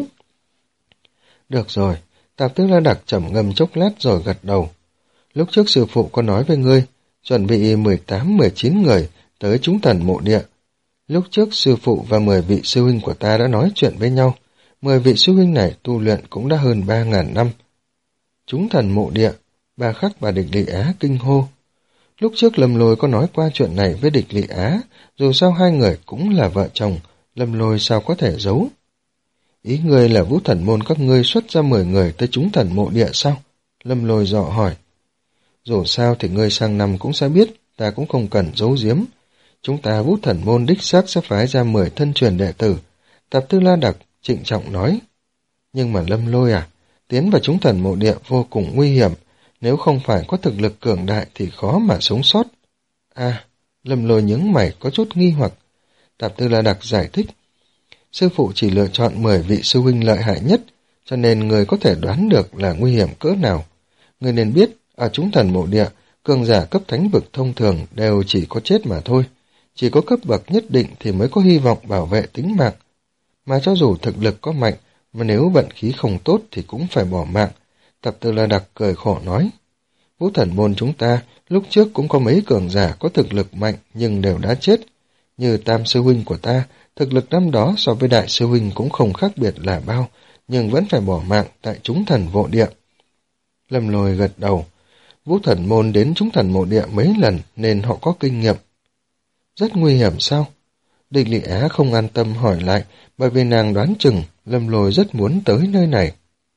Được rồi, Tạp Tư La Đặc trầm ngâm chốc lát rồi gật đầu. Lúc trước sư phụ có nói với ngươi, chuẩn bị mười tám mười chín người tới chúng thần mộ địa. Lúc trước sư phụ và mười vị sư huynh của ta đã nói chuyện với nhau, mười vị sư huynh này tu luyện cũng đã hơn ba ngàn năm. Chúng thần mộ địa, Bà Khắc và Địch Lị Á kinh hô. Lúc trước Lâm Lôi có nói qua chuyện này với Địch Lị Á, dù sao hai người cũng là vợ chồng, Lâm Lôi sao có thể giấu. Ý ngươi là Vũ Thần Môn các ngươi xuất ra mười người tới chúng thần mộ địa sao? Lâm Lôi dò hỏi. Dù sao thì ngươi sang năm cũng sẽ biết, ta cũng không cần giấu giếm. Chúng ta Vũ Thần Môn đích xác sẽ phái ra mười thân truyền đệ tử. Tạp Tư La Đặc trịnh trọng nói. Nhưng mà Lâm Lôi à, tiến vào chúng thần mộ địa vô cùng nguy hiểm, nếu không phải có thực lực cường đại thì khó mà sống sót. À, Lâm Lôi nhướng mày có chút nghi hoặc. Tạp Tư La Đặc giải thích. Sư phụ chỉ lựa chọn mười vị sư huynh lợi hại nhất, cho nên người có thể đoán được là nguy hiểm cỡ nào. Người nên biết, ở chúng thần mộ địa, cường giả cấp thánh vực thông thường đều chỉ có chết mà thôi. Chỉ có cấp bậc nhất định thì mới có hy vọng bảo vệ tính mạng. Mà cho dù thực lực có mạnh, mà nếu vận khí không tốt thì cũng phải bỏ mạng. Tạp Tư La Đặc cười khổ nói. Vũ Thần Môn chúng ta lúc trước cũng có mấy cường giả có thực lực mạnh nhưng đều đã chết. Như Tam sư huynh của ta, thực lực năm đó so với đại sư huynh cũng không khác biệt là bao, nhưng vẫn phải bỏ mạng tại chúng thần mộ địa. Lâm Lôi gật đầu. Vũ Thần Môn đến chúng thần mộ địa mấy lần nên họ có kinh nghiệm. Rất nguy hiểm sao? Địch Lị Á không an tâm hỏi lại, bởi vì nàng đoán chừng Lâm Lôi rất muốn tới nơi này.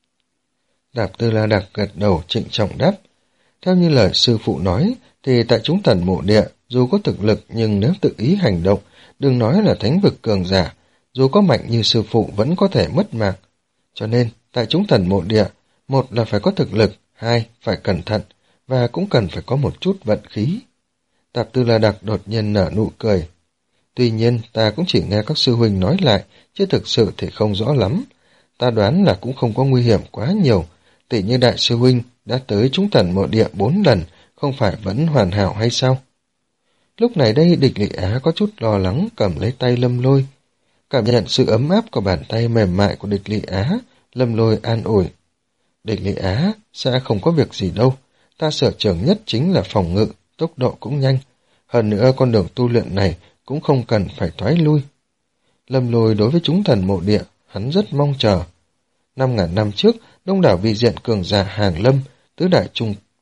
Tạp Tư La Đặc gật đầu trịnh trọng đáp. Theo như lời sư phụ nói, thì tại chúng thần mộ địa, dù có thực lực nhưng nếu tự ý hành động, đừng nói là thánh vực cường giả, dù có mạnh như sư phụ vẫn có thể mất mạng. Cho nên, tại chúng thần mộ địa, một là phải có thực lực, hai phải cẩn thận, và cũng cần phải có một chút vận khí. Tạp Tư La Đặc đột nhiên nở nụ cười. Tuy nhiên, ta cũng chỉ nghe các sư huynh nói lại, chứ thực sự thì không rõ lắm. Ta đoán là cũng không có nguy hiểm quá nhiều, tỉ như đại sư huynh đã tới chúng thần mộ địa bốn lần, không phải vẫn hoàn hảo hay sao? Lúc này đây Địch Lị Á có chút lo lắng cầm lấy tay Lâm Lôi. Cảm nhận sự ấm áp của bàn tay mềm mại của Địch Lị Á, Lâm Lôi an ủi. Địch Lị Á, sẽ không có việc gì đâu, ta sở trường nhất chính là phòng ngự, tốc độ cũng nhanh. Hơn nữa con đường tu luyện này cũng không cần phải thoái lui. Lâm Lôi đối với chúng thần mộ địa, hắn rất mong chờ. Năm ngàn năm trước, đông đảo vị diện cường giả hàng lâm, tứ đại trung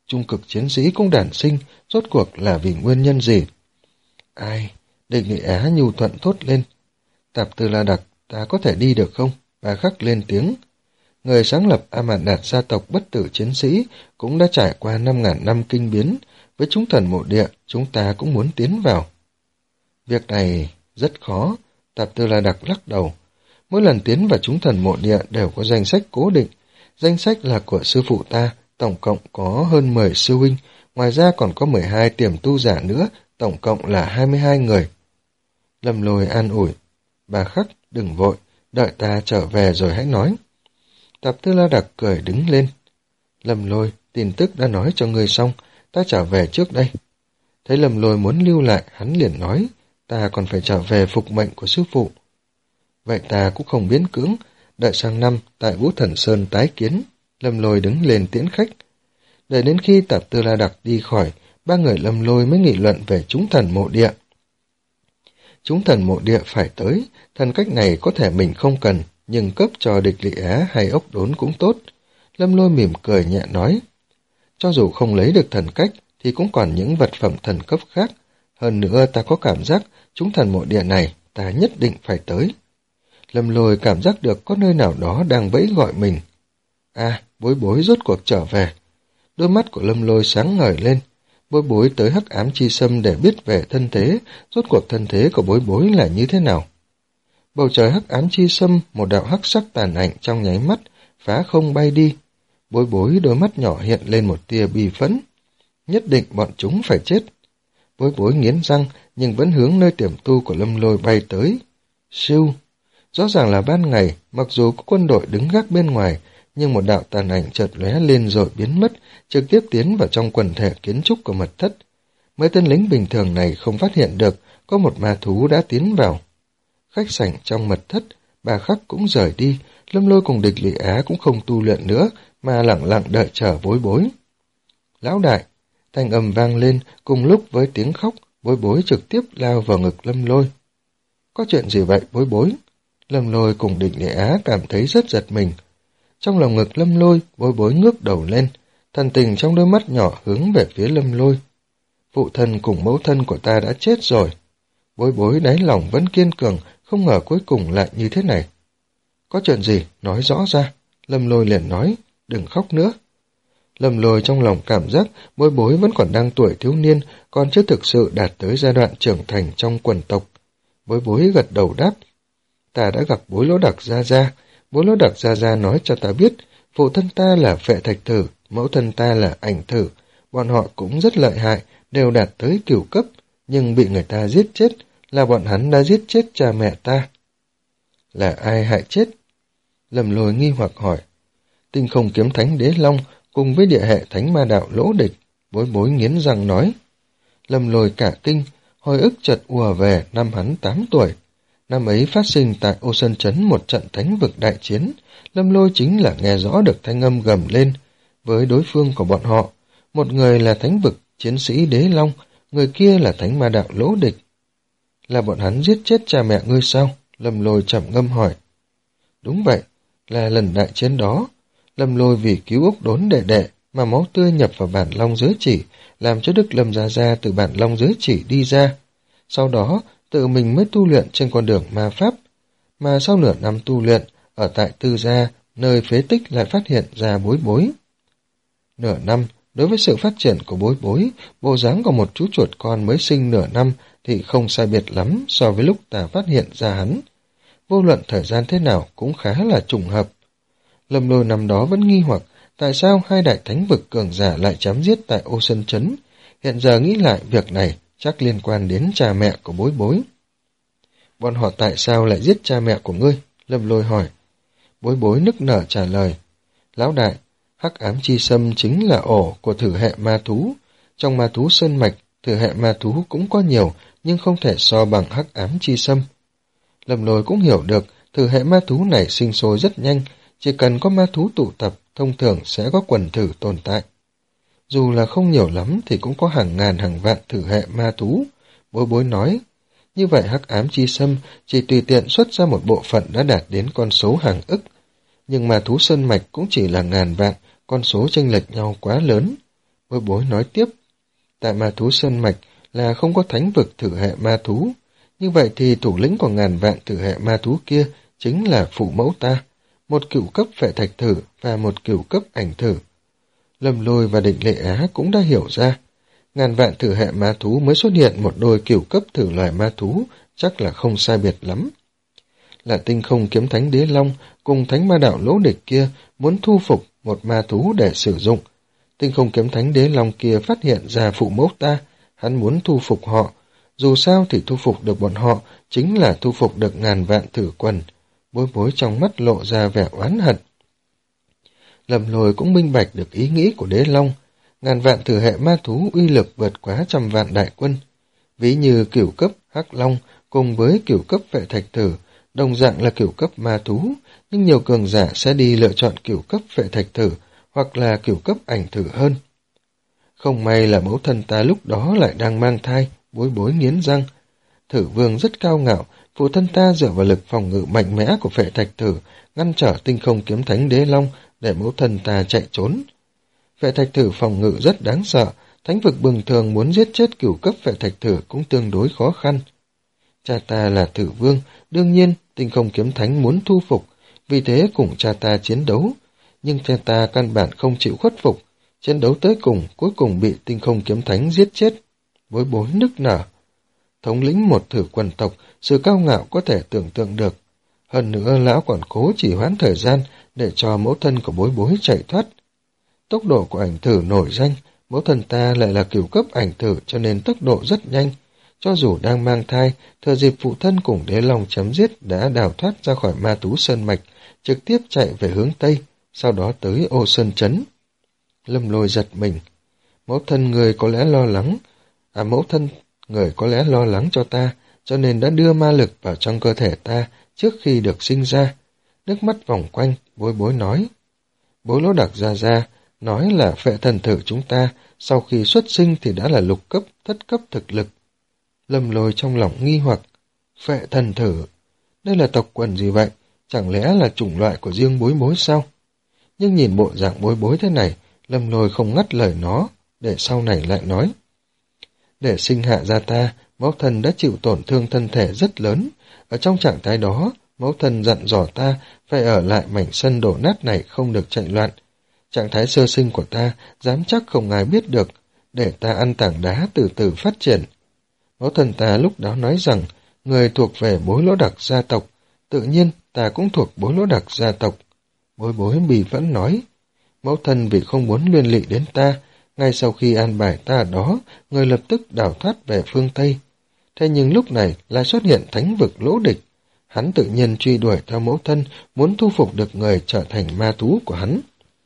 trung cực chiến sĩ cũng đản sinh, rốt cuộc là vì nguyên nhân gì? Ai? Địch Nghị Á nhu thuận thốt lên. Tạp Tư La Đặc, ta có thể đi được không? Bà Khắc lên tiếng. Người sáng lập A Mạt Đạt gia tộc bất tử chiến sĩ cũng đã trải qua năm ngàn năm kinh biến. Với chúng thần mộ địa, chúng ta cũng muốn tiến vào. Việc này rất khó. Tạp Tư La Đặc lắc đầu. Mỗi lần tiến vào chúng thần mộ địa đều có danh sách cố định. Danh sách là của sư phụ ta, tổng cộng có hơn mười sư huynh, ngoài ra còn có mười hai tiềm tu giả nữa, tổng cộng là hai mươi hai người. Lâm Lôi an ủi. Bà Khắc, đừng vội, đợi ta trở về rồi hãy nói. Tạp Tư La Đặc cười đứng lên. Lâm Lôi, tin tức đã nói cho ngươi xong, ta trở về trước đây. Thấy Lâm Lôi muốn lưu lại, hắn liền nói, ta còn phải trở về phục mệnh của sư phụ. Vậy ta cũng không biến cưỡng, đợi sang năm tại Vũ Thần Sơn tái kiến. Lâm Lôi đứng lên tiễn khách. Đợi đến khi Tạp Tư La Đặc đi khỏi, ba người Lâm Lôi mới nghị luận về chúng thần mộ địa. Chúng thần mộ địa phải tới, thần cách này có thể mình không cần, nhưng cấp cho Địch Lị Á hay ốc đốn cũng tốt. Lâm Lôi mỉm cười nhẹ nói, cho dù không lấy được thần cách, thì cũng còn những vật phẩm thần cấp khác. Hơn nữa ta có cảm giác, chúng thần mộ địa này, ta nhất định phải tới. Lâm Lôi cảm giác được có nơi nào đó đang vẫy gọi mình. À, Bối Bối rốt cuộc trở về. Đôi mắt của Lâm Lôi sáng ngời lên. Bối Bối tới Hắc Ám Chi Sâm để biết về thân thế, rốt cuộc thân thế của Bối Bối là như thế nào. Bầu trời Hắc Ám Chi Sâm, một đạo hắc sắc tàn ảnh trong nháy mắt, phá không bay đi. Bối Bối đôi mắt nhỏ hiện lên một tia bi phẫn. Nhất định bọn chúng phải chết. Bối Bối nghiến răng, nhưng vẫn hướng nơi tiềm tu của Lâm Lôi bay tới. Siêu! Rõ ràng là ban ngày, mặc dù có quân đội đứng gác bên ngoài, nhưng một đạo tàn ảnh chợt lóe lên rồi biến mất, trực tiếp tiến vào trong quần thể kiến trúc của mật thất. Mấy tên lính bình thường này không phát hiện được có một ma thú đã tiến vào. Khách sảnh trong mật thất, bà Khắc cũng rời đi, Lâm Lôi cùng Địch Lị Á cũng không tu luyện nữa, mà lặng lặng đợi chờ Bối Bối. Lão đại, thanh âm vang lên cùng lúc với tiếng khóc, Bối Bối trực tiếp lao vào ngực Lâm Lôi. Có chuyện gì vậy Bối Bối? Lâm Lôi cùng Địch Lị Á cảm thấy rất giật mình. Trong lòng ngực Lâm Lôi, Bối Bối ngước đầu lên, thần tình trong đôi mắt nhỏ hướng về phía Lâm Lôi. Phụ thân cùng mẫu thân của ta đã chết rồi. Bối Bối đáy lòng vẫn kiên cường, không ngờ cuối cùng lại như thế này. Có chuyện gì? Nói rõ ra. Lâm Lôi liền nói, đừng khóc nữa. Lâm Lôi trong lòng cảm giác Bối Bối vẫn còn đang tuổi thiếu niên, còn chưa thực sự đạt tới giai đoạn trưởng thành trong quần tộc. Bối Bối gật đầu đáp, ta đã gặp Bối Lỗ Đặc Gia Gia. Bối Lỗ Đặc Gia Gia nói cho ta biết, phụ thân ta là Phệ Thạch Thử, mẫu thân ta là Ảnh Thử. Bọn họ cũng rất lợi hại, đều đạt tới cửu cấp, nhưng bị người ta giết chết, là bọn hắn đã giết chết cha mẹ ta. Là ai hại chết? Lâm Lôi nghi hoặc hỏi. Tinh Không Kiếm Thánh Đế Long cùng với địa hệ thánh ma đạo Lỗ Địch. Bối Bối nghiến răng nói. Lâm Lôi cả kinh, hồi ức chợt ùa về năm hắn tám tuổi. Năm ấy phát sinh tại Ô Sơn Trấn một trận thánh vực đại chiến, Lâm Lôi chính là nghe rõ được thanh âm gầm lên. Với đối phương của bọn họ, một người là thánh vực chiến sĩ Đế Long, người kia là thánh ma đạo Lỗ Địch. Là bọn hắn giết chết cha mẹ ngươi sao? Lâm Lôi trầm ngâm hỏi. Đúng vậy, là lần đại chiến đó. Lâm Lôi vì cứu Úc Đốn đệ đệ mà máu tươi nhập vào bản long giới chỉ, làm cho Đức Lâm Gia Gia từ bản long giới chỉ đi ra. Sau đó, tự mình mới tu luyện trên con đường ma pháp. Mà sau nửa năm tu luyện, ở tại Tư Gia, nơi phế tích lại phát hiện ra Bối Bối. Nửa năm, đối với sự phát triển của Bối Bối, bộ dáng của một chú chuột con mới sinh nửa năm thì không sai biệt lắm so với lúc ta phát hiện ra hắn. Vô luận thời gian thế nào cũng khá là trùng hợp. Lâm Lôi năm đó vẫn nghi hoặc tại sao hai đại thánh vực cường giả lại chém giết tại Ô Sơn Trấn. Hiện giờ nghĩ lại việc này chắc liên quan đến cha mẹ của Bối Bối. Bọn họ tại sao lại giết cha mẹ của ngươi? Lâm Lôi hỏi. Bối Bối nức nở trả lời. Lão đại, Hắc Ám Chi Sâm chính là ổ của thử hệ ma thú. Trong ma thú sơn mạch, thử hệ ma thú cũng có nhiều, nhưng không thể so bằng Hắc Ám Chi Sâm. Lâm Lôi cũng hiểu được, thử hệ ma thú này sinh sôi rất nhanh, chỉ cần có ma thú tụ tập, thông thường sẽ có quần thử tồn tại. Dù là không nhiều lắm thì cũng có hàng ngàn hàng vạn thử hệ ma thú. Bối Bối nói, như vậy Hắc Ám Chi Sâm chỉ tùy tiện xuất ra một bộ phận đã đạt đến con số hàng ức. Nhưng ma thú sơn mạch cũng chỉ là ngàn vạn, con số chênh lệch nhau quá lớn. Bối bối nói tiếp, tại ma thú sơn mạch là không có thánh vực thử hệ ma thú, như vậy thì thủ lĩnh của ngàn vạn thử hệ ma thú kia chính là phụ mẫu ta, một cựu cấp phệ thạch thử và một cựu cấp ảnh thử. Lâm Lôi và Định Lệ Á cũng đã hiểu ra, ngàn vạn thử hệ ma thú mới xuất hiện một đôi cựu cấp thử loài ma thú, chắc là không sai biệt lắm. Là tinh không kiếm thánh đế long cùng thánh ma đạo lỗ địch kia muốn thu phục một ma thú để sử dụng. Tinh không kiếm thánh đế long kia phát hiện ra phụ mẫu ta, hắn muốn thu phục họ. Dù sao thì thu phục được bọn họ chính là thu phục được ngàn vạn thử quần. Bối bối trong mắt lộ ra vẻ oán hận. Lâm Lôi cũng minh bạch được ý nghĩ của đế long. Ngàn vạn thử hệ ma thú uy lực vượt quá trăm vạn đại quân. Ví như cửu cấp hắc long cùng với cửu cấp phệ thạch thử, đồng dạng là cửu cấp ma thú, nhưng nhiều cường giả sẽ đi lựa chọn cửu cấp phệ thạch thử hoặc là cửu cấp ảnh thử hơn. Không may là mẫu thân ta lúc đó lại đang mang thai, bối bối nghiến răng. Thử vương rất cao ngạo, phụ thân ta dựa vào lực phòng ngự mạnh mẽ của phệ thạch thử, ngăn trở tinh không kiếm thánh đế long để mẫu thân ta chạy trốn. Phệ thạch thử phòng ngự rất đáng sợ, thánh vực bình thường muốn giết chết cửu cấp phệ thạch thử cũng tương đối khó khăn. Cha ta là thử vương, đương nhiên tinh không kiếm thánh muốn thu phục, vì thế cùng cha ta chiến đấu. Nhưng cha ta căn bản không chịu khuất phục, chiến đấu tới cùng, cuối cùng bị tinh không kiếm thánh giết chết. Bối bối nức nở. Thống lĩnh một thử quần tộc, sự cao ngạo có thể tưởng tượng được. Hơn nữa lão còn cố chỉ hoãn thời gian để cho mẫu thân của bối bối chạy thoát. Tốc độ của ảnh thử nổi danh, mẫu thân ta lại là cửu cấp ảnh thử cho nên tốc độ rất nhanh. Cho dù đang mang thai, thừa dịp phụ thân cùng đế long chấm giết đã đào thoát ra khỏi ma thú sơn mạch, trực tiếp chạy về hướng Tây, sau đó tới Ô Sơn Trấn. Lâm Lôi giật mình. Mẫu thân người có lẽ lo lắng, à mẫu thân người có lẽ lo lắng cho ta, cho nên đã đưa ma lực vào trong cơ thể ta trước khi được sinh ra. Nước mắt vòng quanh, bối bối nói. Bối lỗ đặc ra ra, nói là phệ thần thử chúng ta, sau khi xuất sinh thì đã là lục cấp, thất cấp thực lực. Lâm Lôi trong lòng nghi hoặc, phệ thần thử, đây là tộc quần gì vậy? Chẳng lẽ là chủng loại của riêng bối bối sao? Nhưng nhìn bộ dạng bối bối thế này, Lâm Lôi không ngắt lời nó, để sau này lại nói. Để sinh hạ ra ta, mẫu thân đã chịu tổn thương thân thể rất lớn. Ở trong trạng thái đó, mẫu thân dặn dò ta phải ở lại mảnh sân đổ nát này không được chạy loạn. Trạng thái sơ sinh của ta, dám chắc không ai biết được, để ta ăn tảng đá từ từ phát triển. Mẫu thân ta lúc đó nói rằng, người thuộc về bối lỗ đặc gia tộc, tự nhiên ta cũng thuộc bối lỗ đặc gia tộc. Bối bối bì vẫn nói, mẫu thân vì không muốn liên lụy đến ta, ngay sau khi an bài ta ở đó, người lập tức đào thoát về phương Tây. Thế nhưng lúc này lại xuất hiện thánh vực lỗ địch. Hắn tự nhiên truy đuổi theo mẫu thân, muốn thu phục được người trở thành ma thú của hắn.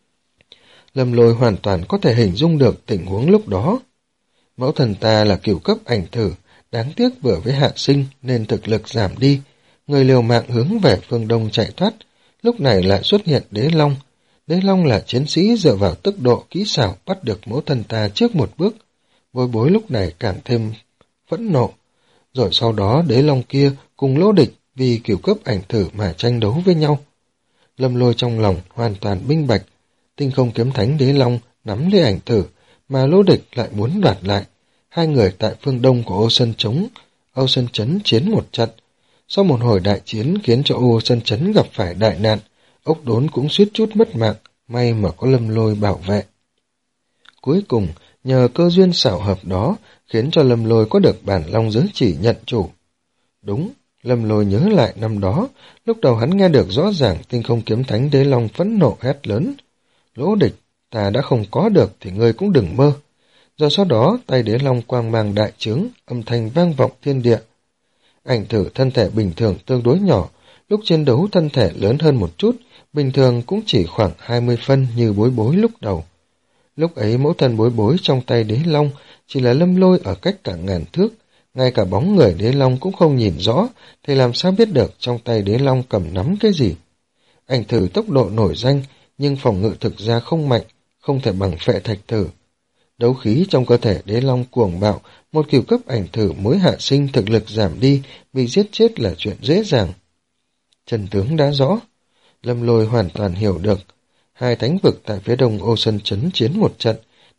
Lâm Lôi hoàn toàn có thể hình dung được tình huống lúc đó. Mẫu thần ta là cửu cấp ảnh thử, đáng tiếc vừa với hạ sinh nên thực lực giảm đi. Người liều mạng hướng về phương Đông chạy thoát, lúc này lại xuất hiện đế long. Đế long là chiến sĩ dựa vào tốc độ kỹ xảo bắt được mẫu thần ta trước một bước. Bối bối lúc này càng thêm phẫn nộ. Rồi sau đó đế long kia cùng lỗ địch vì cửu cấp ảnh thử mà tranh đấu với nhau. Lâm Lôi trong lòng hoàn toàn minh bạch, tinh không kiếm thánh đế long nắm lấy ảnh thử, mà lỗ địch lại muốn đoạt lại. Hai người tại phương đông của Ô Sơn Trống, Ô Sơn Trấn chiến một trận. Sau một hồi đại chiến khiến cho Ô Sơn Trấn gặp phải đại nạn, ốc đốn cũng suýt chút mất mạng, may mà có Lâm Lôi bảo vệ. Cuối cùng, nhờ cơ duyên xảo hợp đó, khiến cho Lâm Lôi có được bản long giới chỉ nhận chủ. Đúng, Lâm Lôi nhớ lại năm đó, lúc đầu hắn nghe được rõ ràng tinh không kiếm thánh đế long phẫn nộ hét lớn. Lỗ địch, ta đã không có được thì ngươi cũng đừng mơ. Rồi sau đó tay đế long quang mang đại trướng, âm thanh vang vọng thiên địa. Ảnh thử thân thể bình thường tương đối nhỏ, lúc chiến đấu thân thể lớn hơn một chút, bình thường cũng chỉ khoảng hai mươi phân như bối bối lúc đầu. Lúc ấy mẫu thân bối bối trong tay đế long chỉ là Lâm Lôi ở cách cả ngàn thước, ngay cả bóng người đế long cũng không nhìn rõ, thì làm sao biết được trong tay đế long cầm nắm cái gì. Ảnh thử tốc độ nổi danh, nhưng phòng ngự thực ra không mạnh, không thể bằng phệ thạch thử. Đấu khí trong cơ thể đế long cuồng bạo, một cửu cấp ảnh thử mới hạ sinh thực lực giảm đi, bị giết chết là chuyện dễ dàng. Chân tướng đã rõ, Lâm Lôi hoàn toàn hiểu được. Hai thánh vực tại phía đông Ô Sơn Trấn chiến một trận,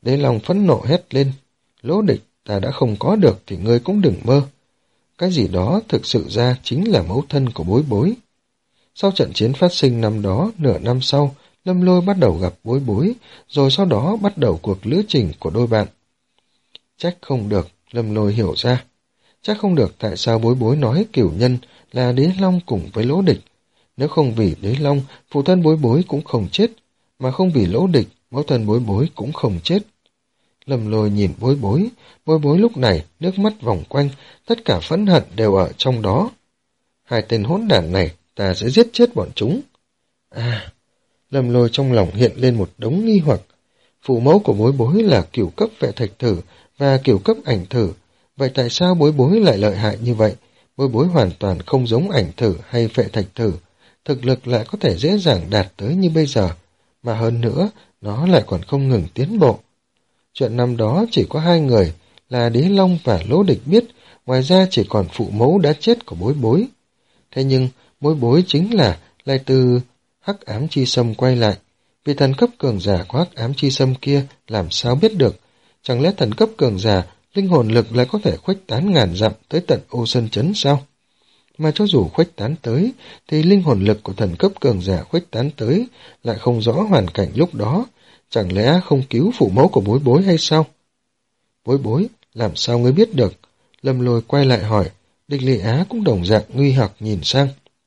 Đế Long phẫn nộ hét lên, Lỗ Địch, ta đã không có được thì ngươi cũng đừng mơ. Cái gì đó thực sự ra chính là mẫu thân của Bối Bối. Sau trận chiến phát sinh năm đó, nửa năm sau, Lâm Lôi bắt đầu gặp Bối Bối, rồi sau đó bắt đầu cuộc lữ trình của đôi bạn. Trách không được, Lâm Lôi hiểu ra. Chắc không được tại sao Bối Bối nói cửu nhân là Đế Long cùng với Lỗ Địch. Nếu không vì Đế Long, phụ thân Bối Bối cũng không chết, mà không vì Lỗ Địch, mẫu thân Bối Bối cũng không chết. Lâm Lôi nhìn Bối Bối, Bối Bối lúc này nước mắt vòng quanh, tất cả phẫn hận đều ở trong đó. Hai tên hỗn đản này, ta sẽ giết chết bọn chúng. À, Lâm Lôi trong lòng hiện lên một đống nghi hoặc. Phụ mẫu của Bối Bối là cửu cấp vệ thạch thử và cửu cấp ảnh thử. Vậy tại sao Bối Bối lại lợi hại như vậy? Bối Bối hoàn toàn không giống ảnh thử hay vệ thạch thử. Thực lực lại có thể dễ dàng đạt tới như bây giờ. Mà hơn nữa, nó lại còn không ngừng tiến bộ. Chuyện năm đó chỉ có hai người, là Đế Long và Lỗ Địch biết, ngoài ra chỉ còn phụ mẫu đã chết của Bối Bối. Thế nhưng, Bối Bối chính là lại từ Hắc Ám Chi Sâm quay lại. Vì thần cấp cường giả của Hắc Ám Chi Sâm kia làm sao biết được? Chẳng lẽ thần cấp cường giả, linh hồn lực lại có thể khuếch tán ngàn dặm tới tận Ô Sơn Chấn sao? Mà cho dù khuếch tán tới, thì linh hồn lực của thần cấp cường giả khuếch tán tới lại không rõ hoàn cảnh lúc đó. Chẳng lẽ không cứu phụ mẫu của Bối Bối hay sao? Bối Bối, làm sao ngươi biết được? Lâm Lôi quay lại hỏi, Địch Lị Á cũng đồng dạng nguy hoặc nhìn sang.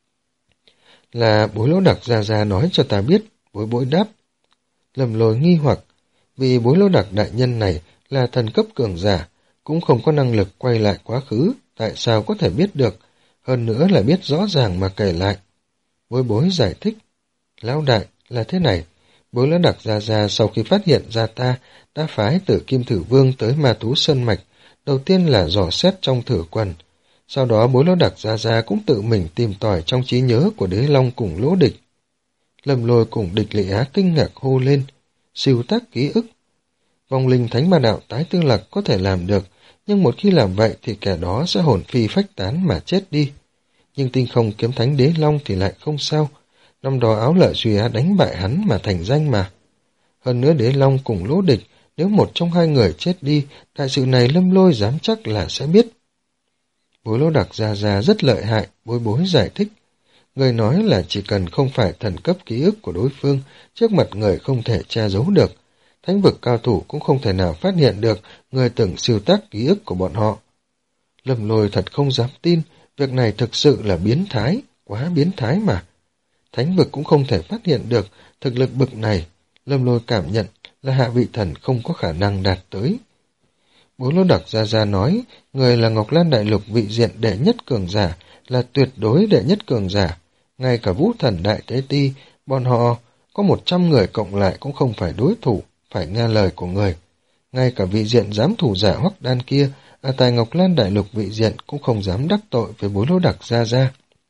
Là Bối Lỗ Đặc ra ra nói cho ta biết, Bối Bối đáp. Lâm Lôi nghi hoặc, vì Bối Lỗ Đặc đại nhân này là thần cấp cường giả, cũng không có năng lực quay lại quá khứ, tại sao có thể biết được, hơn nữa là biết rõ ràng mà kể lại. Bối Bối giải thích, Lão đại, là thế này, Bối Lỗ Đặc ra ra sau khi phát hiện ra ta, đã phái Tử Kim Thử Vương tới Ma Thú Sơn Mạch, đầu tiên là dò xét trong thử quần. Sau đó Bối Lỗ Đặc ra ra cũng tự mình tìm tòi trong trí nhớ của Đế Long cùng Lỗ Địch. Lâm Lôi cùng Địch Lị Á kinh ngạc hô lên, siêu tác ký ức. Vong linh thánh ma đạo tái tương lạc có thể làm được, nhưng một khi làm vậy thì kẻ đó sẽ hồn phi phách tán mà chết đi. Nhưng tinh không kiếm thánh Đế Long thì lại không sao. Năm đó Áo Lợi Duy Á đánh bại hắn mà thành danh mà. Hơn nữa Đế Long cùng Lỗ Địch, nếu một trong hai người chết đi, đại sự này Lâm Lôi dám chắc là sẽ biết. Bối Lỗ Đặc ra ra rất lợi hại, Bối Bối giải thích. Người nói là chỉ cần không phải thần cấp ký ức của đối phương, trước mặt người không thể che giấu được. Thánh vực cao thủ cũng không thể nào phát hiện được người từng siêu tác ký ức của bọn họ. Lâm Lôi thật không dám tin, việc này thực sự là biến thái, quá biến thái mà. Thánh vực cũng không thể phát hiện được thực lực bực này, Lâm Lôi cảm nhận là hạ vị thần không có khả năng đạt tới. Bố Lỗ Đặc ra ra nói, người là Ngọc Lan Đại Lục vị diện đệ nhất cường giả, là tuyệt đối đệ nhất cường giả. Ngay cả Vũ Thần Đại Tế Ti, bọn họ có một trăm người cộng lại cũng không phải đối thủ, phải nghe lời của người. Ngay cả vị diện giám thủ giả Hoắc Đan kia, ở tại Ngọc Lan Đại Lục vị diện cũng không dám đắc tội với Bối Lỗ Đặc ra ra.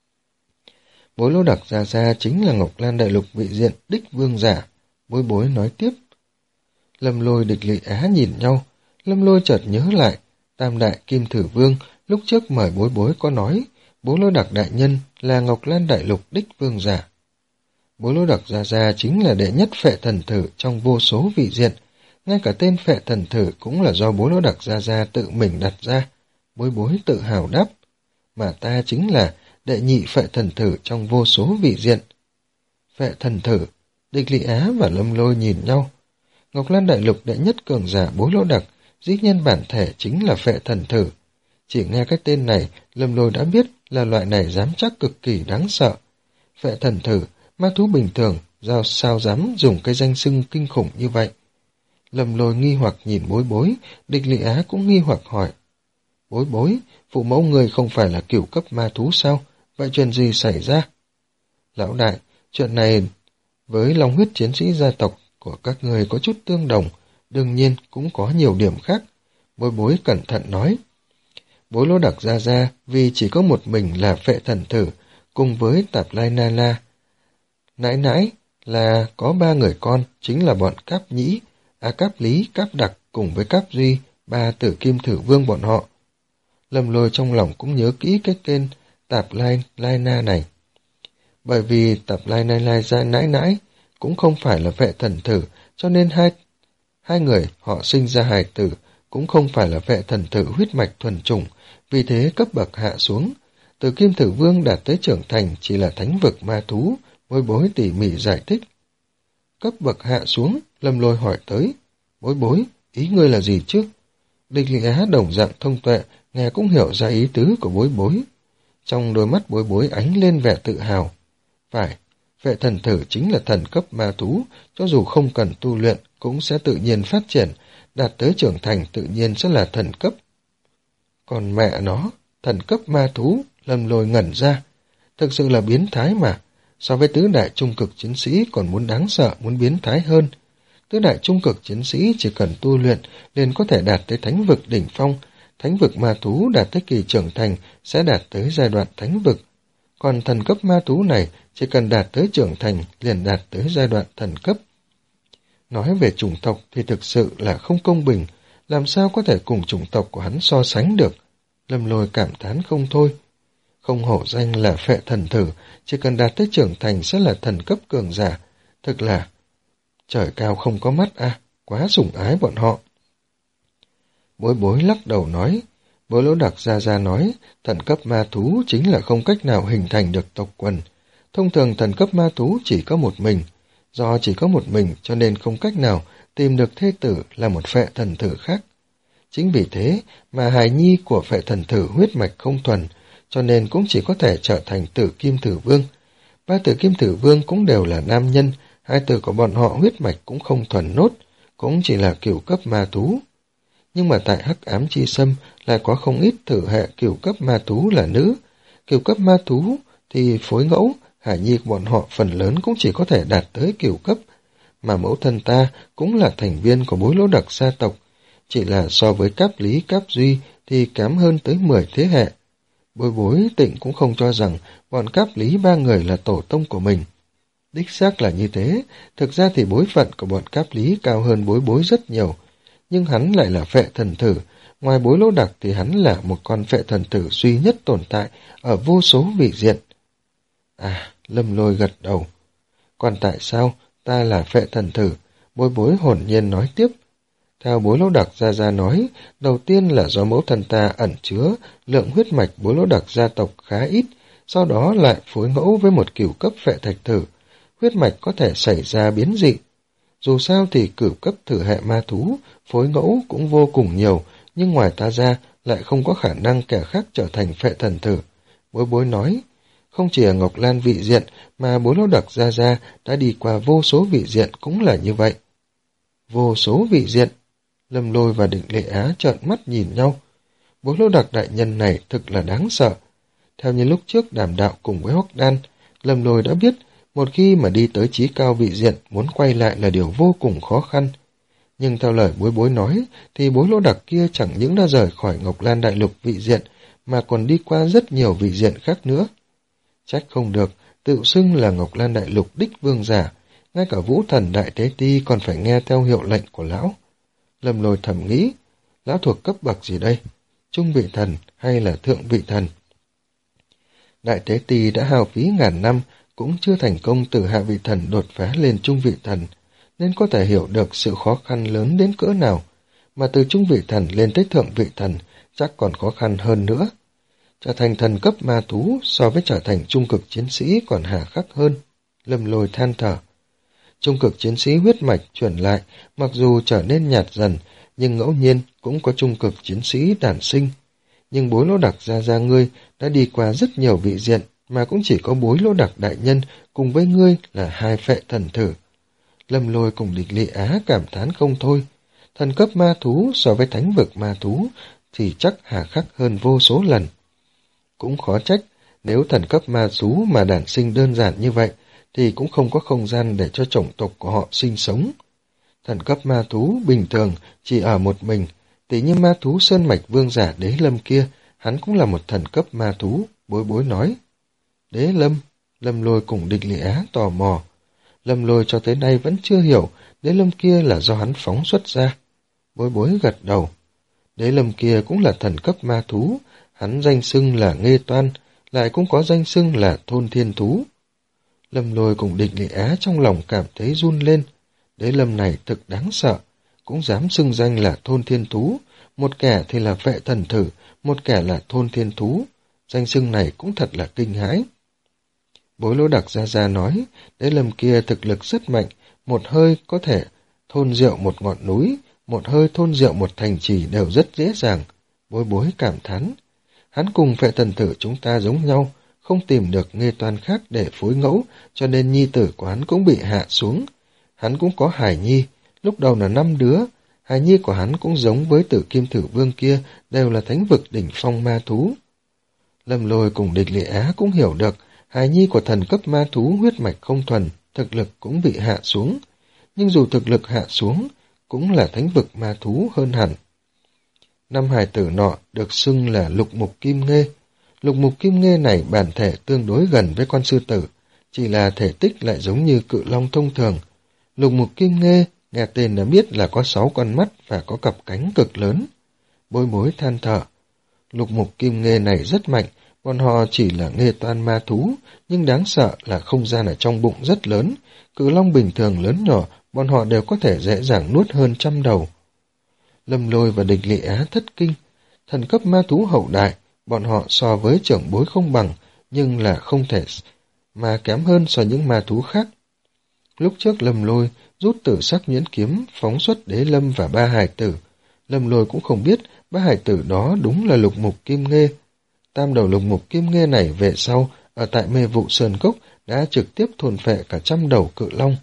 Bối Lỗ Đặc ra ra chính là Ngọc Lan Đại Lục vị diện đích vương giả. Bối Bối nói tiếp. Lâm Lôi Địch Lị Á nhìn nhau, Lâm Lôi chợt nhớ lại, Tam Đại Kim Thử Vương lúc trước mời Bối Bối có nói, Bối Lỗ Đặc đại nhân là Ngọc Lan Đại Lục đích vương giả. Bối Lỗ Đặc ra ra chính là đệ nhất phệ thần thử trong vô số vị diện, ngay cả tên phệ thần thử cũng là do Bối Lỗ Đặc ra ra tự mình đặt ra. Bối Bối tự hào đáp, mà ta chính là đệ nhị phệ thần thử trong vô số vị diện. Phệ thần thử, Địch Lị Á và Lâm Lôi nhìn nhau. Ngọc Lan Đại Lục đệ nhất cường giả Bối Lỗ Đặc, dĩ nhiên bản thể chính là phệ thần thử. Chỉ nghe cái tên này, Lâm Lôi đã biết là loại này dám chắc cực kỳ đáng sợ. Phệ thần thử, ma thú bình thường, giao sao dám dùng cái danh xưng kinh khủng như vậy. Lâm Lôi nghi hoặc nhìn Bối Bối, Địch Lị Á cũng nghi hoặc hỏi. Bối Bối, phụ mẫu người không phải là cửu cấp ma thú sao? Vậy chuyện gì xảy ra? Lão đại, chuyện này với Long huyết chiến sĩ gia tộc của các người có chút tương đồng, đương nhiên cũng có nhiều điểm khác. Bối Bối cẩn thận nói. Bối Lỗ Đặc ra ra vì chỉ có một mình là phệ thần thử, cùng với Tạp Lai Na La. Nãi nãi là có ba người con, chính là bọn Cáp Nhĩ, A Cáp Lý, Cáp Đặc cùng với Cáp Duy, ba Tử Kim Thử Vương bọn họ. Lâm Lôi trong lòng cũng nhớ kỹ cái tên Tạp Lai Lai Na này. Bởi vì Tạp Lai Na La ra nãi nãi cũng không phải là phệ thần thử, cho nên hai Hai người họ sinh ra hài tử cũng không phải là vệ thần tử huyết mạch thuần chủng, vì thế cấp bậc hạ xuống. Từ Kim Thử Vương đạt tới trưởng thành chỉ là thánh vực ma thú, Bối Bối tỉ mỉ giải thích. Cấp bậc hạ xuống, Lâm Lôi hỏi tới. Bối Bối, ý ngươi là gì chứ? Địch Lị Á đồng dạng thông tuệ, nghe cũng hiểu ra ý tứ của Bối Bối. Trong đôi mắt Bối Bối ánh lên vẻ tự hào. Phải, vệ thần tử chính là thần cấp ma thú, cho dù không cần tu luyện cũng sẽ tự nhiên phát triển, đạt tới trưởng thành tự nhiên sẽ là thần cấp. Còn mẹ nó, thần cấp ma thú, Lâm Lôi ngẩn ra. Thực sự là biến thái mà, so với tứ đại trung cực chiến sĩ còn muốn đáng sợ, muốn biến thái hơn. Tứ đại trung cực chiến sĩ chỉ cần tu luyện liền có thể đạt tới thánh vực đỉnh phong, thánh vực ma thú đạt tới kỳ trưởng thành sẽ đạt tới giai đoạn thánh vực. Còn thần cấp ma thú này chỉ cần đạt tới trưởng thành liền đạt tới giai đoạn thần cấp. Nói về chủng tộc thì thực sự là không công bình, làm sao có thể cùng chủng tộc của hắn so sánh được. Lâm Lôi cảm thán không thôi. Không hổ danh là phệ thần thử, chỉ cần đạt tới trưởng thành sẽ là thần cấp cường giả. Thực là trời cao không có mắt à, quá sủng ái bọn họ. Bối Bối lắc đầu nói, Bối Lỗ Đặc ra ra nói, thần cấp ma thú chính là không cách nào hình thành được tộc quần. Thông thường thần cấp ma thú chỉ có một mình, do chỉ có một mình cho nên không cách nào tìm được thê tử là một phệ thần thử khác. Chính vì thế mà hài nhi của phệ thần thử huyết mạch không thuần, cho nên cũng chỉ có thể trở thành tử Kim Thử Vương. Ba tử Kim Thử Vương cũng đều là nam nhân, hai tử của bọn họ huyết mạch cũng không thuần nốt, cũng chỉ là cửu cấp ma thú. Nhưng mà tại Hắc Ám Chi Sâm lại có không ít thử hệ cửu cấp ma thú là nữ. Cửu cấp ma thú thì phối ngẫu, hải nhi của bọn họ phần lớn cũng chỉ có thể đạt tới cửu cấp, mà mẫu thân ta cũng là thành viên của Bối Lỗ Đặc gia tộc, chỉ là so với Cáp Lý Cáp Duy thì kém hơn tới mười thế hệ. Bối Bối Tịnh cũng không cho rằng bọn Cáp Lý ba người là tổ tông của mình. Đích xác là như thế, thực ra thì bối phận của bọn Cáp Lý cao hơn Bối Bối rất nhiều, nhưng hắn lại là phệ thần thử, ngoài Bối Lỗ Đặc thì hắn là một con phệ thần thử duy nhất tồn tại ở vô số vị diện. À, Lâm Lôi gật đầu. Còn tại sao ta là phệ thần thử? Bối Bối hồn nhiên nói tiếp. Theo Bối Lỗ Đặc gia gia nói, đầu tiên là do mẫu thân ta ẩn chứa lượng huyết mạch Bối Lỗ Đặc gia tộc khá ít, sau đó lại phối ngẫu với một cửu cấp phệ thạch thử. Huyết mạch có thể xảy ra biến dị. Dù sao thì cửu cấp thử hệ ma thú, phối ngẫu cũng vô cùng nhiều, nhưng ngoài ta ra lại không có khả năng kẻ khác trở thành phệ thần thử. Bối Bối nói, không chỉ ở Ngọc Lan vị diện mà Bối Lỗ Đặc gia gia đã đi qua vô số vị diện cũng là như vậy. Vô số vị diện. Lâm Lôi và Địch Lệ Á trợn mắt nhìn nhau. Bối Lỗ Đặc đại nhân này thực là đáng sợ. Theo như lúc trước đàm đạo cùng với Hoắc Đan, Lâm Lôi đã biết một khi mà đi tới chí cao vị diện muốn quay lại là điều vô cùng khó khăn. Nhưng theo lời Bối Bối nói thì Bối Lỗ Đặc kia chẳng những đã rời khỏi Ngọc Lan đại lục vị diện mà còn đi qua rất nhiều vị diện khác nữa. Trách không được, tự xưng là Ngọc Lan đại lục đích vương giả, ngay cả Vũ Thần Đại Tế Ti còn phải nghe theo hiệu lệnh của lão. Lâm Lôi thầm nghĩ, lão thuộc cấp bậc gì đây? Trung vị thần hay là thượng vị thần? Đại Tế Ti đã hao phí ngàn năm cũng chưa thành công từ hạ vị thần đột phá lên trung vị thần, nên có thể hiểu được sự khó khăn lớn đến cỡ nào, mà từ trung vị thần lên tới thượng vị thần chắc còn khó khăn hơn nữa. Trở thành thần cấp ma thú so với trở thành trung cực chiến sĩ còn hà khắc hơn. Lâm Lôi than thở. Trung cực chiến sĩ huyết mạch chuyển lại, mặc dù trở nên nhạt dần, nhưng ngẫu nhiên cũng có trung cực chiến sĩ đản sinh. Nhưng Bối Lỗ Đặc gia gia ngươi đã đi qua rất nhiều vị diện, mà cũng chỉ có Bối Lỗ Đặc đại nhân cùng với ngươi là hai phệ thần thử. Lâm Lôi cùng Địch Lệ Á cảm thán không thôi. Thần cấp ma thú so với thánh vực ma thú thì chắc hà khắc hơn vô số lần. Cũng khó trách, nếu thần cấp ma thú mà đản sinh đơn giản như vậy, thì cũng không có không gian để cho chủng tộc của họ sinh sống. Thần cấp ma thú bình thường chỉ ở một mình, tỉ như ma thú sơn mạch vương giả Đế Lâm kia, hắn cũng là một thần cấp ma thú, Bối Bối nói. Đế Lâm, Lâm Lôi cùng Địch Lệ Á tò mò. Lâm Lôi cho tới nay vẫn chưa hiểu Đế Lâm kia là do hắn phóng xuất ra. Bối Bối gật đầu. Đế Lâm kia cũng là thần cấp ma thú, hắn danh xưng là Nghê Toan, lại cũng có danh xưng là Thôn Thiên Thú. Lâm Lôi cùng Địch Lệ Á trong lòng cảm thấy run lên. Đế Lâm này thực đáng sợ, cũng dám xưng danh là thôn thiên thú, một kẻ thì là vệ thần thử, một kẻ là thôn thiên thú. Danh xưng này cũng thật là kinh hãi. Bối Lỗ Đặc Gia Gia nói, Đế Lâm kia thực lực rất mạnh, một hơi có thể thôn rượu một ngọn núi, một hơi thôn rượu một thành trì đều rất dễ dàng. Bối Bối cảm thán, hắn cùng vệ thần tử chúng ta giống nhau, không tìm được nghê toan khác để phối ngẫu, cho nên nhi tử của hắn cũng bị hạ xuống. Hắn cũng có hài nhi, lúc đầu là năm đứa, hài nhi của hắn cũng giống với Tử Kim Thử Vương kia, đều là thánh vực đỉnh phong ma thú. Lâm Lôi cùng Địch Lệ Á cũng hiểu được, hài nhi của thần cấp ma thú huyết mạch không thuần, thực lực cũng bị hạ xuống. Nhưng dù thực lực hạ xuống, cũng là thánh vực ma thú hơn hẳn. Năm hài tử nọ được xưng là Lục Mục Kim Nghê. Lục Mục Kim Nghê này bản thể tương đối gần với con sư tử, chỉ là thể tích lại giống như cự long thông thường. Lục Mục Kim Nghê nghe tên đã biết là có sáu con mắt và có cặp cánh cực lớn. Bối Bối than thở, Lục Mục Kim Nghê này rất mạnh, bọn họ chỉ là nghê toan ma thú, nhưng đáng sợ là không gian ở trong bụng rất lớn, cự long bình thường lớn nhỏ, bọn họ đều có thể dễ dàng nuốt hơn trăm đầu. Lâm Lôi và Địch Lệ Á thất kinh, thần cấp ma thú hậu đại, bọn họ so với trưởng bối không bằng, nhưng là không thể mà kém hơn so những ma thú khác. Lúc trước Lâm Lôi rút tử sắc nhuyễn kiếm, phóng xuất Đế Lâm và ba hài tử. Lâm Lôi cũng không biết ba hài tử đó đúng là Lục Mục Kim Nghê. Tam đầu Lục Mục Kim Nghê này về sau, ở tại Mê Vụ Sơn Cốc, đã trực tiếp thôn phệ cả trăm đầu cự long.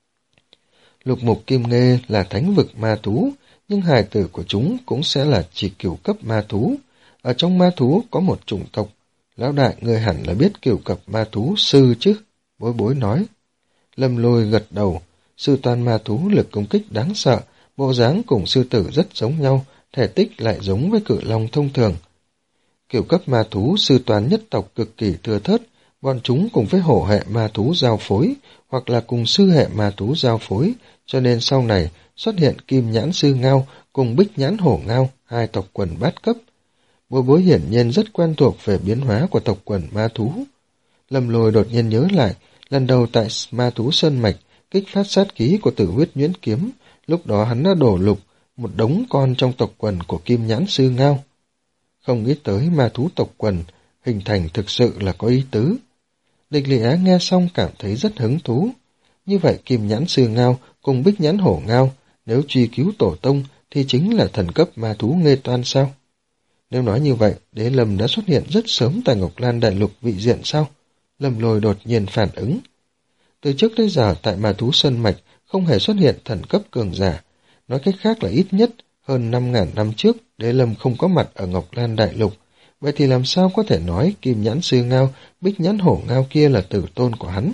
Lục Mục Kim Nghê là thánh vực ma thú, nhưng hài tử của chúng cũng sẽ là chỉ cửu cấp ma thú. Ở trong ma thú có một chủng tộc, lão đại người hẳn là biết cửu cấp ma thú sư chứ, Bối Bối nói. Lâm Lôi gật đầu, sư toan ma thú lực công kích đáng sợ, bộ dáng cùng sư tử rất giống nhau, thể tích lại giống với cự long thông thường. Cửu cấp ma thú sư toán nhất tộc cực kỳ thưa thớt, bọn chúng cùng với hổ hệ ma thú giao phối, hoặc là cùng sư hệ ma thú giao phối, cho nên sau này xuất hiện Kim Nhãn Sư Ngao cùng Bích Nhãn Hổ Ngao, hai tộc quần bát cấp. Bối Bối hiển nhiên rất quen thuộc về biến hóa của tộc quần ma thú. Lâm Lôi đột nhiên nhớ lại, lần đầu tại ma thú Sơn Mạch, kích phát sát khí của Tử Huyết Nhuyễn Kiếm, lúc đó hắn đã đổ lục một đống con trong tộc quần của Kim Nhãn Sư Ngao. Không nghĩ tới ma thú tộc quần hình thành thực sự là có ý tứ. Địch Lệ Á nghe xong cảm thấy rất hứng thú. Như vậy Kim Nhãn Sư Ngao cùng Bích Nhãn Hổ Ngao, nếu truy cứu tổ tông thì chính là thần cấp ma thú nghê toan sao? Nếu nói như vậy, Đế Lâm đã xuất hiện rất sớm tại Ngọc Lan Đại Lục vị diện sao? Lâm Lôi đột nhiên phản ứng. Từ trước tới giờ tại ma thú Sơn Mạch không hề xuất hiện thần cấp cường giả. Nói cách khác là ít nhất hơn năm ngàn năm trước Đế Lâm không có mặt ở Ngọc Lan Đại Lục. Vậy thì làm sao có thể nói Kim Nhãn Sư Ngao, Bích Nhãn Hổ Ngao kia là tử tôn của hắn?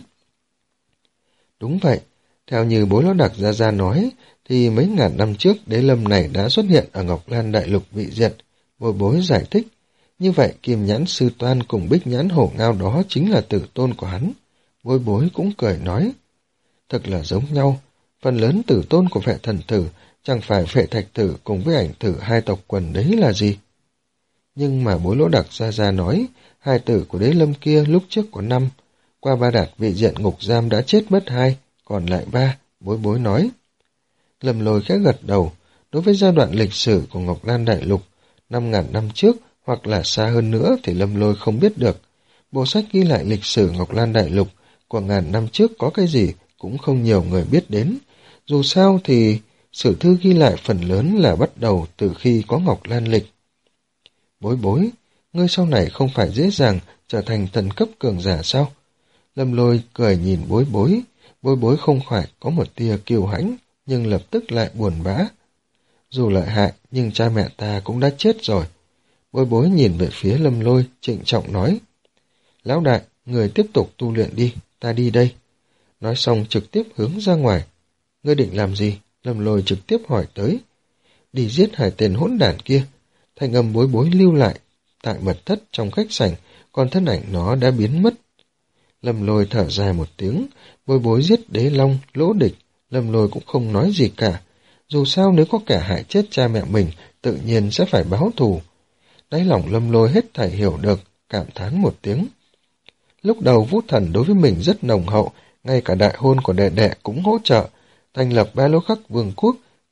Đúng vậy, theo như Bối Lão Đặc Gia Gia nói, thì mấy ngàn năm trước Đế Lâm này đã xuất hiện ở Ngọc Lan Đại Lục vị diện. Bối Bối giải thích, như vậy Kim Nhãn Sư Toan cùng Bích Nhãn Hổ Ngao đó chính là tử tôn của hắn. Bối Bối cũng cười nói, thật là giống nhau, phần lớn tử tôn của Phệ Thần Tử chẳng phải Phệ Thạch Tử cùng với Ảnh Tử hai tộc quần đấy là gì? Nhưng mà Bối Lỗ Đặc Gia Gia nói, hai tử của Đế Lâm kia lúc trước có năm, qua ba đạt vị diện ngục giam đã chết mất hai, còn lại ba, Bối Bối nói. Lâm Lôi khẽ gật đầu, đối với giai đoạn lịch sử của Ngọc Lan Đại Lục, năm ngàn năm trước hoặc là xa hơn nữa thì Lâm Lôi không biết được. Bộ sách ghi lại lịch sử Ngọc Lan Đại Lục của ngàn năm trước có cái gì cũng không nhiều người biết đến. Dù sao thì sử thư ghi lại phần lớn là bắt đầu từ khi có Ngọc Lan Lịch. Bối Bối, ngươi sau này không phải dễ dàng trở thành thần cấp cường giả sao? Lâm Lôi cười nhìn Bối Bối, Bối Bối không phải có một tia kiêu hãnh, nhưng lập tức lại buồn bã. Dù lợi hại, nhưng cha mẹ ta cũng đã chết rồi. Bối Bối nhìn về phía Lâm Lôi, trịnh trọng nói. Lão đại, người tiếp tục tu luyện đi, ta đi đây. Nói xong trực tiếp hướng ra ngoài. Ngươi định làm gì? Lâm Lôi trực tiếp hỏi tới. Đi giết hai tên hỗn đản kia. Thanh âm Bối Bối lưu lại tại mật thất trong khách sảnh, còn thân ảnh nó đã biến mất. Lâm Lôi thở dài một tiếng, Bối Bối giết Đế Long, Lỗ Địch, Lâm Lôi cũng không nói gì cả. Dù sao nếu có kẻ hại chết cha mẹ mình, tự nhiên sẽ phải báo thù. Đáy lòng Lâm Lôi hết thảy hiểu được, cảm thán một tiếng. Lúc đầu Vũ Thần đối với mình rất nồng hậu, ngay cả đại hôn của đệ đệ cũng hỗ trợ, thành lập Ba Lô Khắc Vương quốc,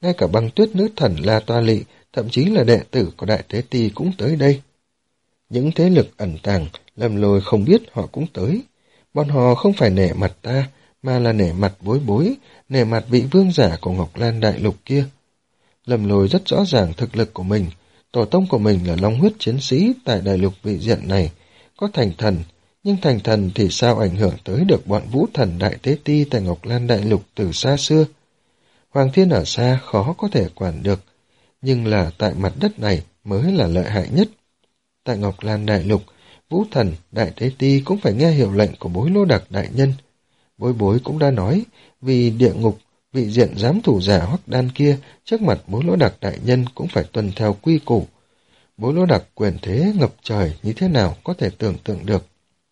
ngay cả băng tuyết nữ thần La Toa Lị, thậm chí là đệ tử của Đại Tế Ti cũng tới đây. Những thế lực ẩn tàng, Lâm Lôi không biết họ cũng tới. Bọn họ không phải nể mặt ta, mà là nể mặt Bối Bối, nể mặt vị vương giả của Ngọc Lan Đại Lục kia. Lâm Lôi rất rõ ràng thực lực của mình, tổ tông của mình là long huyết chiến sĩ tại đại lục vị diện này, có thành thần, nhưng thành thần thì sao ảnh hưởng tới được bọn vũ thần Đại Tế Ti tại Ngọc Lan Đại Lục từ xa xưa. Hoàng Thiên ở xa khó có thể quản được, nhưng là tại mặt đất này mới là lợi hại nhất. Tại Ngọc Lan Đại Lục, vũ thần Đại Tế Ti cũng phải nghe hiệu lệnh của Bối Lô Đặc đại nhân. Bối Bối cũng đã nói, vì địa ngục, vị diện giám thủ giả Hoắc Đan kia trước mặt Bối Lô Đặc đại nhân cũng phải tuân theo quy củ. Bối Lô Đặc quyền thế ngập trời như thế nào có thể tưởng tượng được.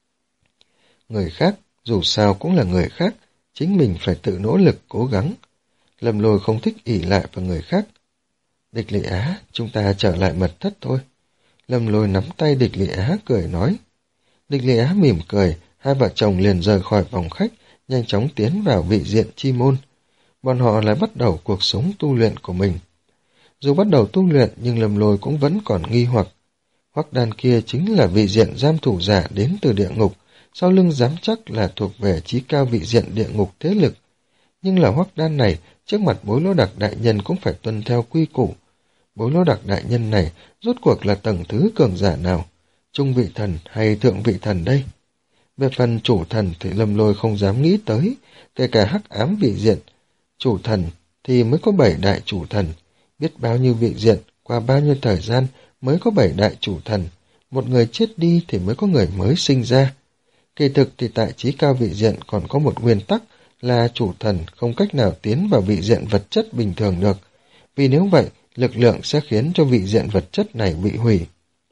Người khác, dù sao cũng là người khác, chính mình phải tự nỗ lực cố gắng. Lâm Lôi không thích ỷ lại vào người khác. Địch Lệ Á, chúng ta trở lại mật thất thôi. Lâm Lôi nắm tay Địch Lệ Á cười nói. Địch Lệ Á mỉm cười, hai vợ chồng liền rời khỏi phòng khách, nhanh chóng tiến vào vị diện chi môn. Bọn họ lại bắt đầu cuộc sống tu luyện của mình. Dù bắt đầu tu luyện nhưng Lâm Lôi cũng vẫn còn nghi hoặc. Hoắc Đan kia chính là vị diện giam thủ giả đến từ địa ngục, sau lưng dám chắc là thuộc về chí cao vị diện địa ngục thế lực. Nhưng là Hoắc Đan này, trước mặt Bối Lô Đặc đại nhân cũng phải tuân theo quy củ. Bối Lô Đặc đại nhân này rốt cuộc là tầng thứ cường giả nào, trung vị thần hay thượng vị thần đây? Về phần chủ thần thì Lâm Lôi không dám nghĩ tới, kể cả hắc ám vị diện. Chủ thần thì mới có bảy đại chủ thần, biết bao nhiêu vị diện, qua bao nhiêu thời gian mới có bảy đại chủ thần, một người chết đi thì mới có người mới sinh ra. Kỳ thực thì tại chí cao vị diện còn có một nguyên tắc là chủ thần không cách nào tiến vào vị diện vật chất bình thường được, vì nếu vậy, lực lượng sẽ khiến cho vị diện vật chất này bị hủy.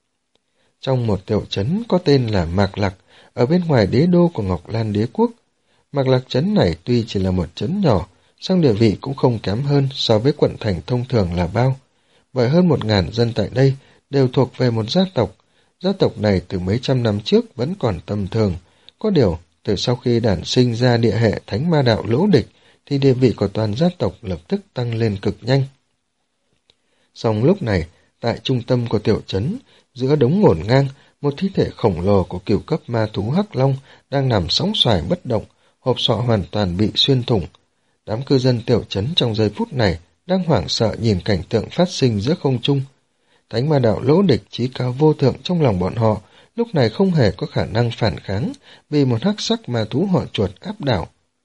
Trong một tiểu trấn có tên là Mạc Lạc, ở bên ngoài đế đô của Ngọc Lan Đế Quốc. Mạc Lạc trấn này tuy chỉ là một trấn nhỏ, song địa vị cũng không kém hơn so với quận thành thông thường là bao. Bởi hơn một ngàn dân tại đây đều thuộc về một gia tộc. Gia tộc này từ mấy trăm năm trước vẫn còn tầm thường. Có điều, từ sau khi đản sinh ra địa hệ thánh ma đạo Lỗ Địch, thì địa vị của toàn gia tộc lập tức tăng lên cực nhanh. Song lúc này, tại trung tâm của tiểu trấn, giữa đống ngổn ngang, một thi thể khổng lồ của cửu cấp ma thú Hắc Long đang nằm sóng xoài bất động, hộp sọ hoàn toàn bị xuyên thủng. Đám cư dân tiểu trấn trong giây phút này đang hoảng sợ nhìn cảnh tượng phát sinh giữa không trung. Thánh ma đạo Lỗ Địch chí cao vô thượng trong lòng bọn họ, lúc này không hề có khả năng phản kháng, bị một hắc sắc ma thú họ chuột áp đảo.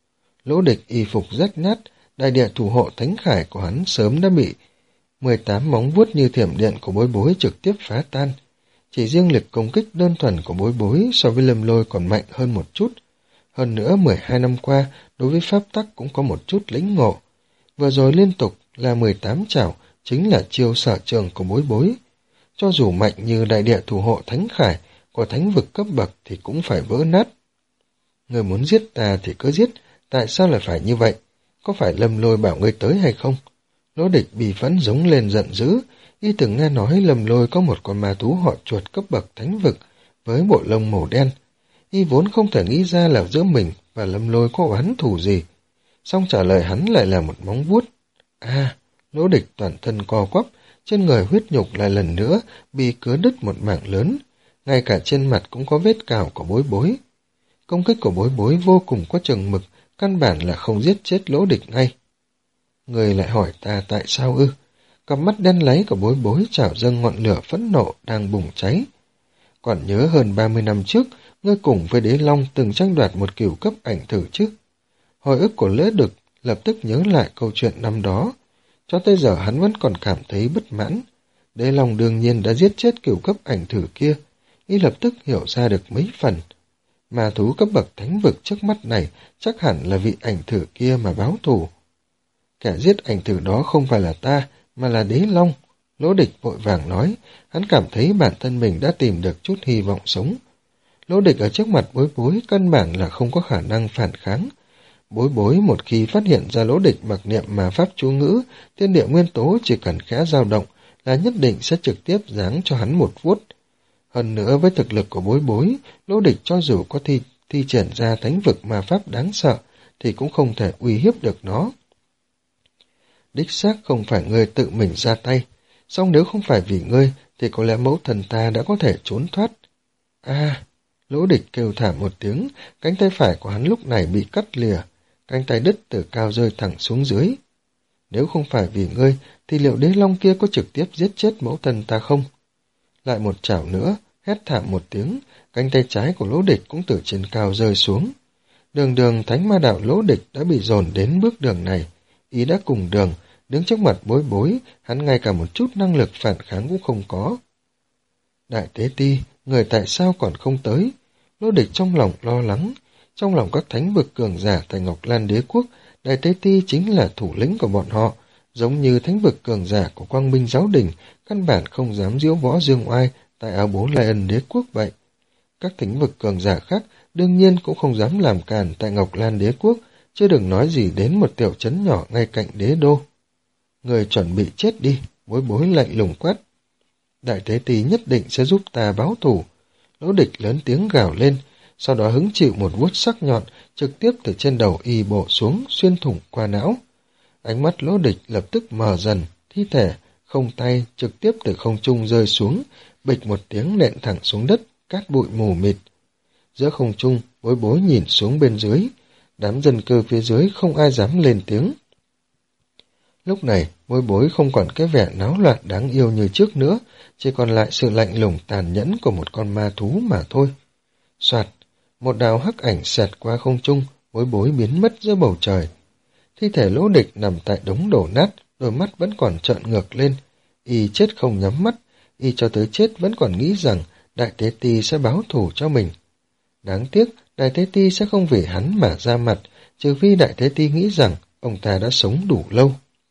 Lỗ Địch y phục rách nát, đại địa thủ hộ thánh khải của hắn sớm đã bị mười tám móng vuốt như thiểm điện của Bối Bối trực tiếp phá tan. Chỉ riêng lực công kích đơn thuần của Bối Bối so với Lâm Lôi còn mạnh hơn một chút. Hơn nữa mười hai năm qua, đối với pháp tắc cũng có một chút lĩnh ngộ. Vừa rồi liên tục là mười tám chảo, chính là chiêu sở trường của Bối Bối. Cho dù mạnh như đại địa thủ hộ thánh khải của thánh vực cấp bậc thì cũng phải vỡ nát. Người muốn giết ta thì cứ giết, tại sao lại phải như vậy? Có phải Lâm Lôi bảo ngươi tới hay không? Lỗ Địch bì phẫn giống lên giận dữ, y từng nghe nói Lâm Lôi có một con ma thú họ chuột cấp bậc thánh vực với bộ lông màu đen. Y vốn không thể nghĩ ra là giữa mình và Lâm Lôi có oán thù gì. Xong trả lời hắn lại là một móng vuốt. À, Lỗ Địch toàn thân co quắp, trên người huyết nhục lại lần nữa bị cứa đứt một mảng lớn, ngay cả trên mặt cũng có vết cào của Bối Bối. Công kích của Bối Bối vô cùng có chừng mực, căn bản là không giết chết Lỗ Địch ngay. Người lại hỏi ta tại sao ư? Cặp mắt đen láy của Bối Bối trào dâng ngọn lửa phẫn nộ đang bùng cháy. Còn nhớ hơn ba mươi năm trước, ngươi cùng với Đế Long từng tranh đoạt một cửu cấp ảnh thử chứ? Hồi ức của Lỗ Địch lập tức nhớ lại câu chuyện năm đó. Cho tới giờ hắn vẫn còn cảm thấy bất mãn. Đế Long đương nhiên đã giết chết cửu cấp ảnh thử kia. Y lập tức hiểu ra được mấy phần. Mà thú cấp bậc thánh vực trước mắt này chắc hẳn là vị ảnh thử kia mà báo thù. Kẻ giết ảnh thử đó không phải là ta, mà là Đế Long. Lỗ Địch vội vàng nói, hắn cảm thấy bản thân mình đã tìm được chút hy vọng sống. Lỗ Địch ở trước mặt Bối Bối căn bản là không có khả năng phản kháng. Bối Bối một khi phát hiện ra Lỗ Địch mặc niệm mà pháp chú ngữ, thiên địa nguyên tố chỉ cần khẽ dao động là nhất định sẽ trực tiếp giáng cho hắn một vuốt. Hơn nữa với thực lực của Bối Bối, Lỗ Địch cho dù có thi, thi triển ra thánh vực ma pháp đáng sợ, thì cũng không thể uy hiếp được nó. đích xác không phải ngươi tự mình ra tay, song nếu không phải vì ngươi thì có lẽ mẫu thần ta đã có thể trốn thoát. A! Lỗ Địch kêu thảm một tiếng, cánh tay phải của hắn lúc này bị cắt lìa, cánh tay đứt từ cao rơi thẳng xuống dưới. Nếu không phải vì ngươi, thì liệu đế long kia có trực tiếp giết chết mẫu thần ta không? Lại một chảo nữa, hét thảm một tiếng, cánh tay trái của Lỗ Địch cũng từ trên cao rơi xuống. Đường đường thánh ma đạo Lỗ Địch đã bị dồn đến bước đường này, ý đã cùng đường, đứng trước mặt Bối Bối, hắn ngay cả một chút năng lực phản kháng cũng không có. Đại Tế Ti, người tại sao còn không tới? Lỗ Địch trong lòng lo lắng. Trong lòng các thánh vực cường giả tại Ngọc Lan Đế Quốc, Đại Tế Ti chính là thủ lĩnh của bọn họ, giống như thánh vực cường giả của Quang Minh Giáo Đình, căn bản không dám diễu võ dương oai tại áo bố Lai Ân Đế Quốc vậy. Các thánh vực cường giả khác đương nhiên cũng không dám làm càn tại Ngọc Lan Đế Quốc, chứ đừng nói gì đến một tiểu trấn nhỏ ngay cạnh đế đô. Người chuẩn bị chết đi, Bối Bối lạnh lùng quát. Đại Tế Ti nhất định sẽ giúp ta báo thù. Lỗ Địch lớn tiếng gào lên, sau đó hứng chịu một vuốt sắc nhọn trực tiếp từ trên đầu y bộ xuống, xuyên thủng qua não. Ánh mắt Lỗ Địch lập tức mờ dần, thi thể không tay trực tiếp từ không trung rơi xuống, bịch một tiếng nện thẳng xuống đất, cát bụi mù mịt. Giữa không trung, Bối Bối nhìn xuống bên dưới, đám dân cư phía dưới không ai dám lên tiếng. Lúc này, Bối Bối không còn cái vẻ náo loạn đáng yêu như trước nữa, chỉ còn lại sự lạnh lùng tàn nhẫn của một con ma thú mà thôi. Soạt, một đạo hắc ảnh xẹt qua không trung, Bối Bối biến mất giữa bầu trời. Thi thể Lỗ Địch nằm tại đống đổ nát, đôi mắt vẫn còn trợn ngược lên. Y chết không nhắm mắt, y cho tới chết vẫn còn nghĩ rằng Đại Tế Ti sẽ báo thù cho mình. Đáng tiếc, Đại Tế Ti sẽ không vì hắn mà ra mặt, trừ phi Đại Tế Ti nghĩ rằng ông ta đã sống đủ lâu.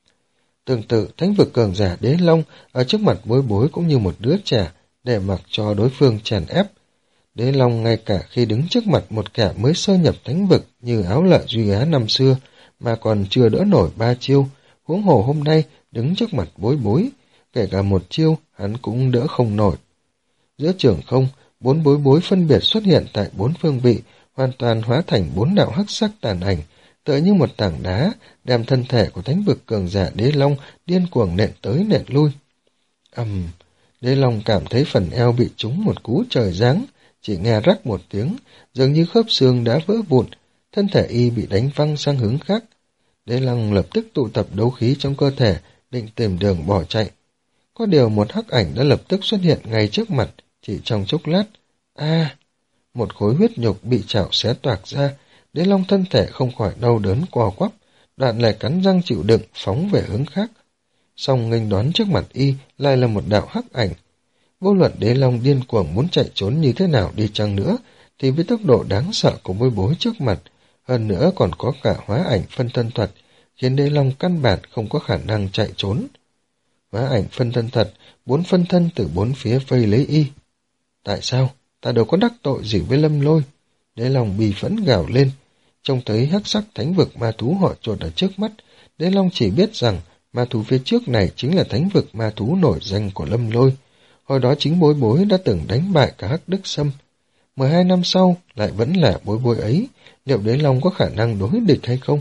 Tương tự, thánh vực cường giả Đế Long ở trước mặt Bối Bối cũng như một đứa trẻ, để mặc cho đối phương chèn ép. Đế Long ngay cả khi đứng trước mặt một kẻ mới sơ nhập thánh vực như Áo Lợi Duy Á năm xưa, mà còn chưa đỡ nổi ba chiêu, huống hồ hôm nay đứng trước mặt Bối Bối, kể cả một chiêu hắn cũng đỡ không nổi. Giữa trường không, bốn Bối Bối phân biệt xuất hiện tại bốn phương vị, hoàn toàn hóa thành bốn đạo hắc sắc tàn ảnh, tựa như một tảng đá, đem thân thể của thánh vực cường giả Đế Long điên cuồng nện tới nện lui. Ầm, um, Đế Long cảm thấy phần eo bị trúng một cú trời giáng, chỉ nghe rắc một tiếng, dường như khớp xương đã vỡ vụn, thân thể y bị đánh văng sang hướng khác. Đế Long lập tức tụ tập đấu khí trong cơ thể, định tìm đường bỏ chạy. Có điều một hắc ảnh đã lập tức xuất hiện ngay trước mặt, chỉ trong chốc lát. A, một khối huyết nhục bị chảo xé toạc ra, Đế Long thân thể không khỏi đau đớn co quắp, đoạn lại cắn răng chịu đựng phóng về hướng khác. Song nghênh đón trước mặt y lại là một đạo hắc ảnh. Vô luận Đế Long điên cuồng muốn chạy trốn như thế nào đi chăng nữa, thì với tốc độ đáng sợ của Bối Bối trước mặt, hơn nữa còn có cả hóa ảnh phân thân thuật, khiến Đế Long căn bản không có khả năng chạy trốn. Hóa ảnh phân thân thật, bốn phân thân từ bốn phía vây lấy y. Tại sao? Ta đâu có đắc tội gì với Lâm Lôi. Đế Long bì phẫn gào lên. Trông thấy hắc sắc thánh vực ma thú họ chuột ở trước mắt, Đế Long chỉ biết rằng ma thú phía trước này chính là thánh vực ma thú nổi danh của Lâm Lôi. Hồi đó chính Bối Bối đã từng đánh bại cả Hắc Đức Sâm. mười hai năm sau lại vẫn là Bối Bối ấy, liệu Đế Long có khả năng đối địch hay không?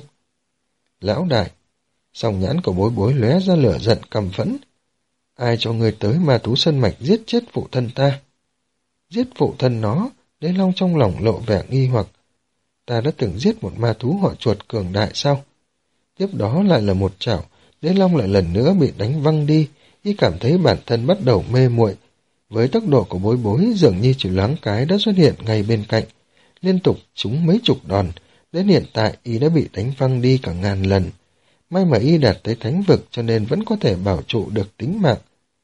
Lão đại, song nhãn của Bối Bối lóe ra lửa giận căm phẫn. Ai cho người tới ma thú sơn mạch giết chết phụ thân ta? Giết phụ thân nó? Đế Long trong lòng lộ vẻ nghi hoặc. Ta đã từng giết một ma thú họ chuột cường đại sao? Tiếp đó lại là một chảo, Đế Long lại lần nữa bị đánh văng đi, y cảm thấy bản thân bắt đầu mê muội. Với tốc độ của Bối Bối dường như chỉ loáng cái đã xuất hiện ngay bên cạnh, liên tục trúng mấy chục đòn, đến hiện tại y đã bị đánh văng đi cả ngàn lần. May mà y đạt tới thánh vực cho nên vẫn có thể bảo trụ được tính mạng.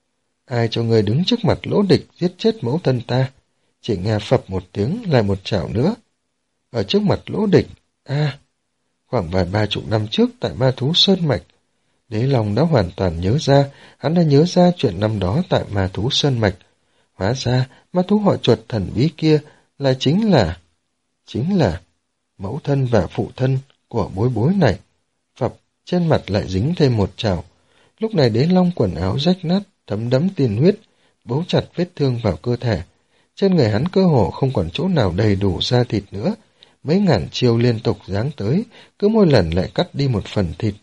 Ai cho người đứng trước mặt Lỗ Địch giết chết mẫu thân ta? Chỉ nghe phập một tiếng, lại một chảo nữa. Ở trước mặt Lỗ Địch, a à, khoảng vài ba chục năm trước tại ma thú Sơn Mạch, Đế Long đã hoàn toàn nhớ ra, hắn đã nhớ ra chuyện năm đó tại ma thú Sơn Mạch. Hóa ra, ma thú họ chuột thần bí kia là chính là, chính là mẫu thân và phụ thân của Bối Bối này. Phập, trên mặt lại dính thêm một chảo. Lúc này Đế Long quần áo rách nát, thấm đẫm tiền huyết, bấu chặt vết thương vào cơ thể. Trên người hắn cơ hồ không còn chỗ nào đầy đủ da thịt nữa. Mấy ngàn chiêu liên tục giáng tới, cứ mỗi lần lại cắt đi một phần thịt.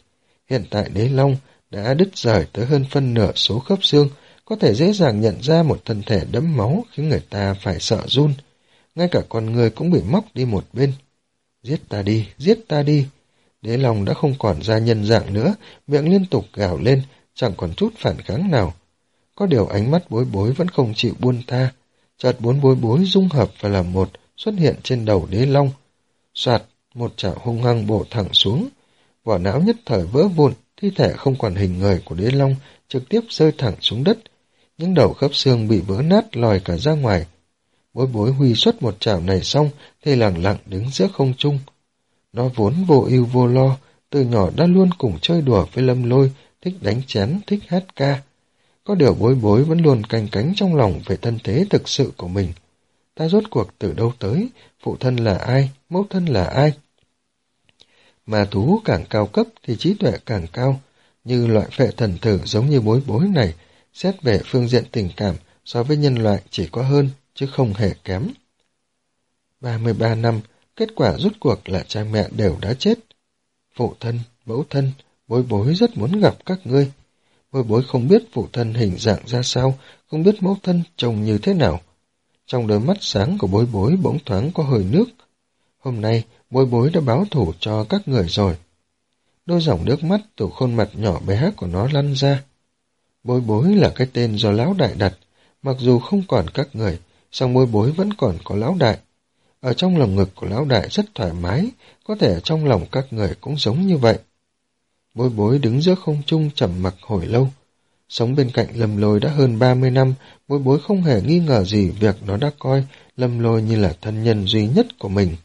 Hiện tại Đế Long đã đứt rời tới hơn phân nửa số khớp xương, có thể dễ dàng nhận ra một thân thể đẫm máu khiến người ta phải sợ run. Ngay cả con người cũng bị móc đi một bên. Giết ta đi, giết ta đi. Đế Long đã không còn ra nhân dạng nữa, miệng liên tục gào lên, chẳng còn chút phản kháng nào. Có điều ánh mắt Bối Bối vẫn không chịu buông tha. Chợt bốn bối bối dung hợp và làm một, xuất hiện trên đầu Đế Long. Soạt, một chảo hung hăng bổ thẳng xuống. Vỏ não nhất thời vỡ vụn, thi thể không còn hình người của Đế Long trực tiếp rơi thẳng xuống đất. Những đầu khớp xương bị vỡ nát lòi cả ra ngoài. Bối Bối huy xuất một chảo này xong thì lặng lặng đứng giữa không trung. Nó vốn vô ưu vô lo, từ nhỏ đã luôn cùng chơi đùa với Lâm Lôi, thích đánh chén, thích hát ca. Có điều Bối Bối vẫn luôn canh cánh trong lòng về thân thế thực sự của mình. Ta rốt cuộc từ đâu tới, phụ thân là ai, mẫu thân là ai? Mà thú càng cao cấp thì trí tuệ càng cao, như loại phệ thần thử giống như Bối Bối này, xét về phương diện tình cảm so với nhân loại chỉ có hơn, chứ không hề kém. ba mươi ba năm, kết quả rốt cuộc là cha mẹ đều đã chết. Phụ thân, mẫu thân, Bối Bối rất muốn gặp các ngươi. Bối Bối không biết phụ thân hình dạng ra sao, không biết mẫu thân trông như thế nào. Trong đôi mắt sáng của Bối Bối bỗng thoáng có hơi nước. Hôm nay, Bối Bối đã báo thù cho các người rồi. Đôi dòng nước mắt từ khuôn mặt nhỏ bé của nó lăn ra. Bối Bối là cái tên do lão đại đặt, mặc dù không còn các người, song Bối Bối vẫn còn có lão đại. Ở trong lòng ngực của lão đại rất thoải mái, có thể trong lòng các người cũng giống như vậy. Bối Bối đứng giữa không trung trầm mặc hồi lâu. Sống bên cạnh Lâm Lôi đã hơn ba mươi năm, Bối Bối không hề nghi ngờ gì việc nó đã coi Lâm Lôi như là thân nhân duy nhất của mình.